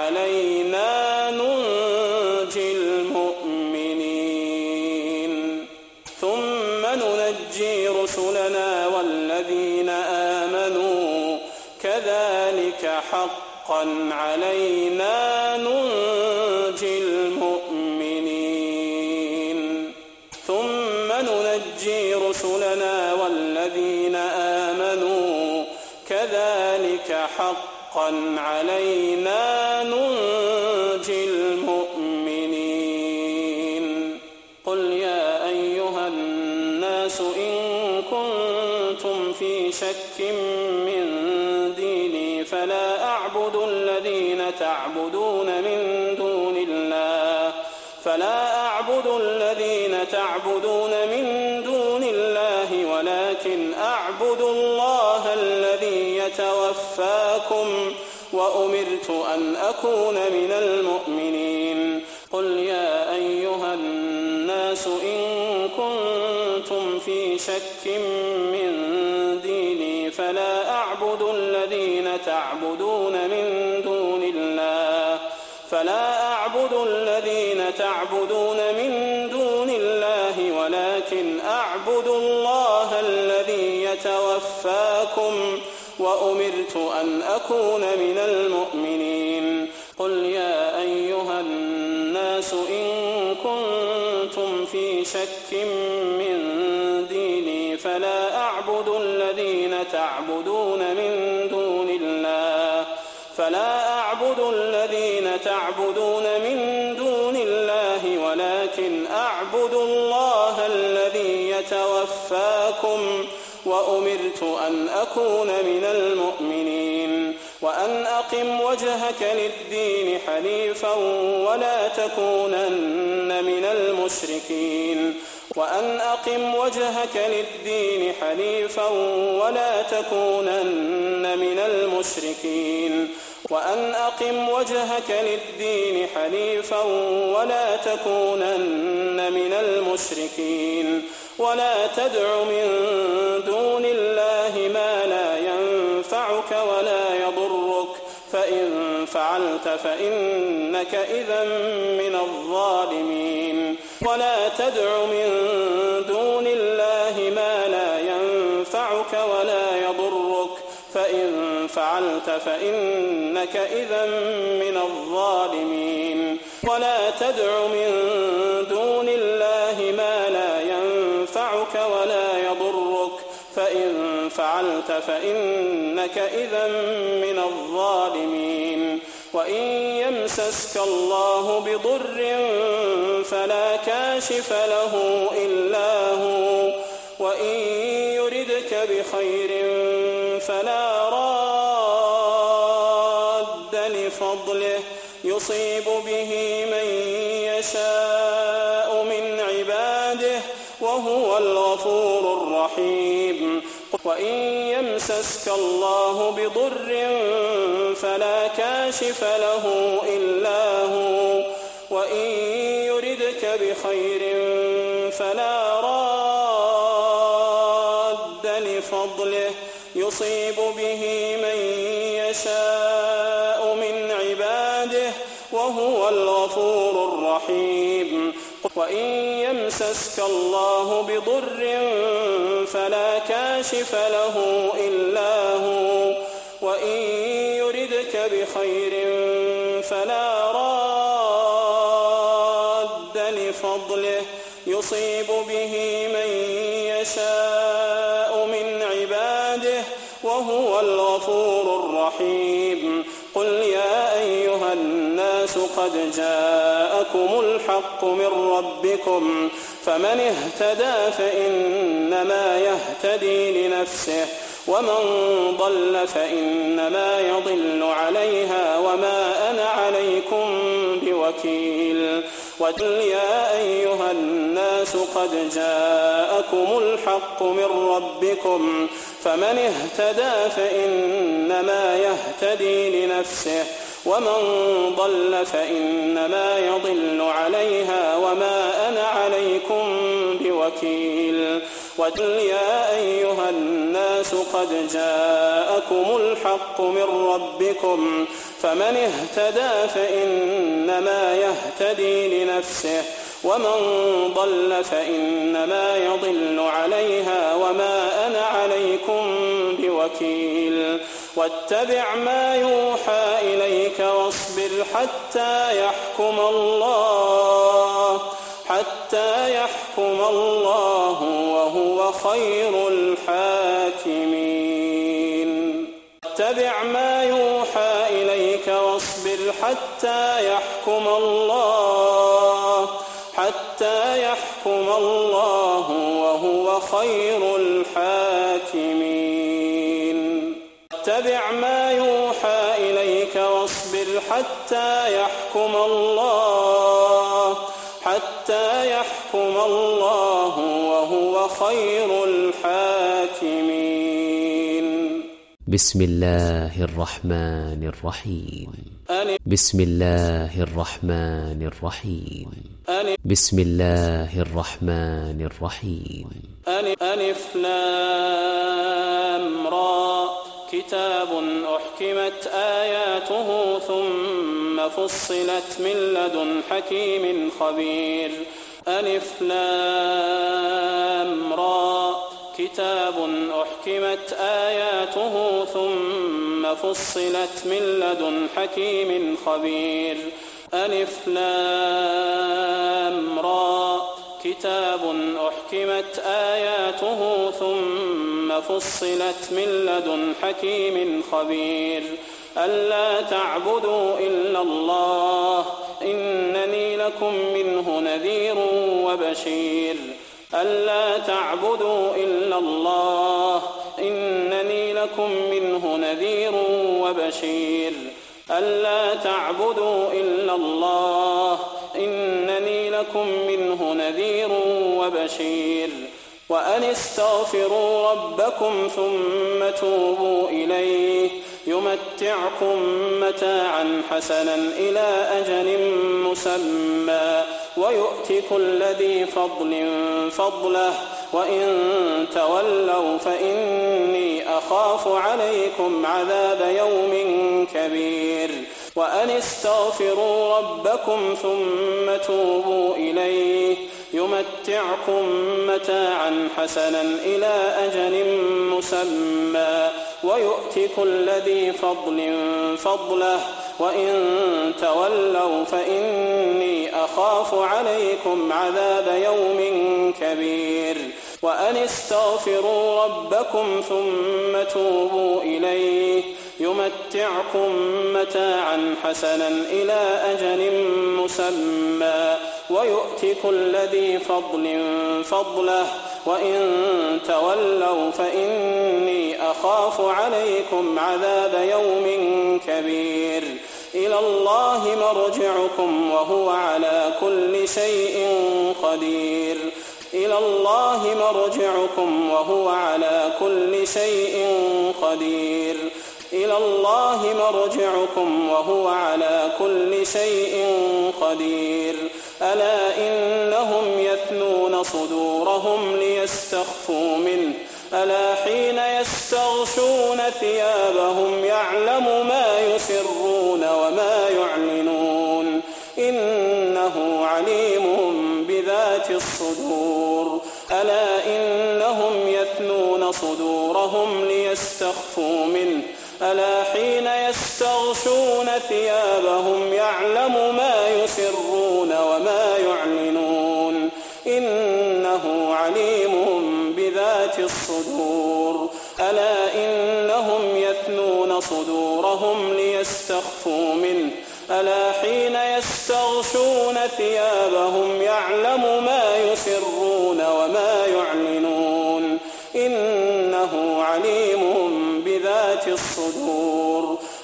علينا ننجي المؤمنين ثم ننجي رسلنا والذين آمنوا كذلك حقا علينا ننجي المؤمنين ثم ننجي رسلنا والذين آمنوا كذلك حقا علينا ننجي المؤمنين قل يا أيها الناس إن كنتم شك من ديني فلا أعبد الذين تعبدون من دون الله ولكن أعبد الله الذي يتوفاكم وأمرت أن أكون من المؤمنين قل يا أيها الناس إن كنتم في شك من ديني فلا أعبد الذين تعبدون من دون الله ولكن أعبد الله الذي يتوفاكم وأمرت أن أكون من المؤمنين قل يا أيها الناس إن كنتم في شك من ديني فلا أعبد الذين تعبدون من دون الله ولكن أعبد الله الذي يتوفاكم وأمرت أن أكون من المؤمنين وأن أقم وجهك للدين حنيفا ولا تكونن من المشركين ولا تدع من دون الله ما لا ينفعك ولا يضرك فإن فعلت فإنك إذا من الظالمين ولا تدع من دون الله ما لا ينفعك ولا يضرك فإن فعلت فإنك إذا من الظالمين ولا تدع من دون الله ما لا ينفعك ولا يضرك فإن فعلت فإنك إذا من الظالمين وإن يمسسك الله بضر فلا كاشف له إلا هو وإن يردك بخير فلا راد لفضله يصيب به من يشاء من عباده وهو الغفور الرحيم وإن يمسسك الله بضر فلا كاشف له إلا هو وإن يردك بخير فلا راد لفضله يصيب به من يشاء من عباده وهو الغفور الرحيم وإن يمسسك الله بضر فلا كاشف له إلا هو وإن يردك بخير فلا راد لفضله يصيب به من يشاء من عباده وهو الغفور الرحيم قل يا أيها الناس قد جاءكم الحق من ربكم فمن اهتدى فإنما يهتدي لنفسه ومن ضل فإنما يضل عليها وما أنا عليكم بوكيل وقل يا أيها الناس قد جاءكم الحق من ربكم فمن اهتدى فإنما يهتدي لنفسه ومن ضل فإنما يضل عليها وما أنا عليكم بوكيل وقل يا أيها الناس قد جاءكم الحق من ربكم فمن اهتدى فإنما يهتدي لنفسه ومن ضل فإنما يضل عليها وما أنا عليكم بوكيل واتبع ما يوحى إليك واصبر حتى يحكم الله وهو خير الحاكمين واتبع ما يوحى إليك واصبر حتى يحكم الله وهو خير الحاكمين حتى يحكم الله وهو خير الحاكمين. بسم الله الرحمن الرحيم. بسم الله الرحمن الرحيم. بسم الله الرحمن الرحيم. ألف لام را كتاب أحكمت آياته ثم فصلت من لدن حكيم خبير. ألف لام را كتاب أحكمت آياته ثم فصلت من لدن حكيم خبير. ألف لام را كتاب أحكمت آياته ثم فصلت من لدن حكيم خبير. ألا تعبدوا إلا الله إنني لكم منه نذير وبشير. ألا تعبدوا إلا الله إنني لكم منه نذير وبشير. ألا تعبدوا إلا الله إنني لكم منه نذير وبشير. وأن استغفروا ربكم ثم توبوا إليه يمتعكم متاعا حسنا إلى أجل مسمى ويؤت كل ذي فضل فضله وإن تولوا فإني أخاف عليكم عذاب يوم كبير. وأن استغفروا ربكم ثم توبوا إليه يمتعكم متاعا حسنا إلى أجل مسمى ويؤت كل ذي فضل فضله وإن تولوا فإني أخاف عليكم عذاب يوم كبير. وأن استغفروا ربكم ثم توبوا إليه يمتعكم متاعا حسنا إلى أجل مسمى ويؤت كل ذي فضل فضله وإن تولوا فإني أخاف عليكم عذاب يوم كبير. إلى الله مرجعكم وهو على كل شيء قدير. إلى الله مرجعكم وهو على كل شيء قدير. إلى الله مرجعكم وهو على كل شيء قدير. ألا إنهم يثنون صدورهم ليستخفوا منه ألا حين يستغشون ثيابهم يعلم ما يسرون وما يعلنون إنه عليم بذات الصدور. ألا إنهم يثنون صدورهم ليستخفوا منه ألا حين يستغشون ثيابهم يعلم ما يسرون وما يعلنون إنه عليم بذات الصدور. ألا إنهم يثنون صدورهم ليستخفوا منه ألا حين يستغشون ثيابهم يعلم ما يسرون وما يعلنون إنه عليم بذات الصدور.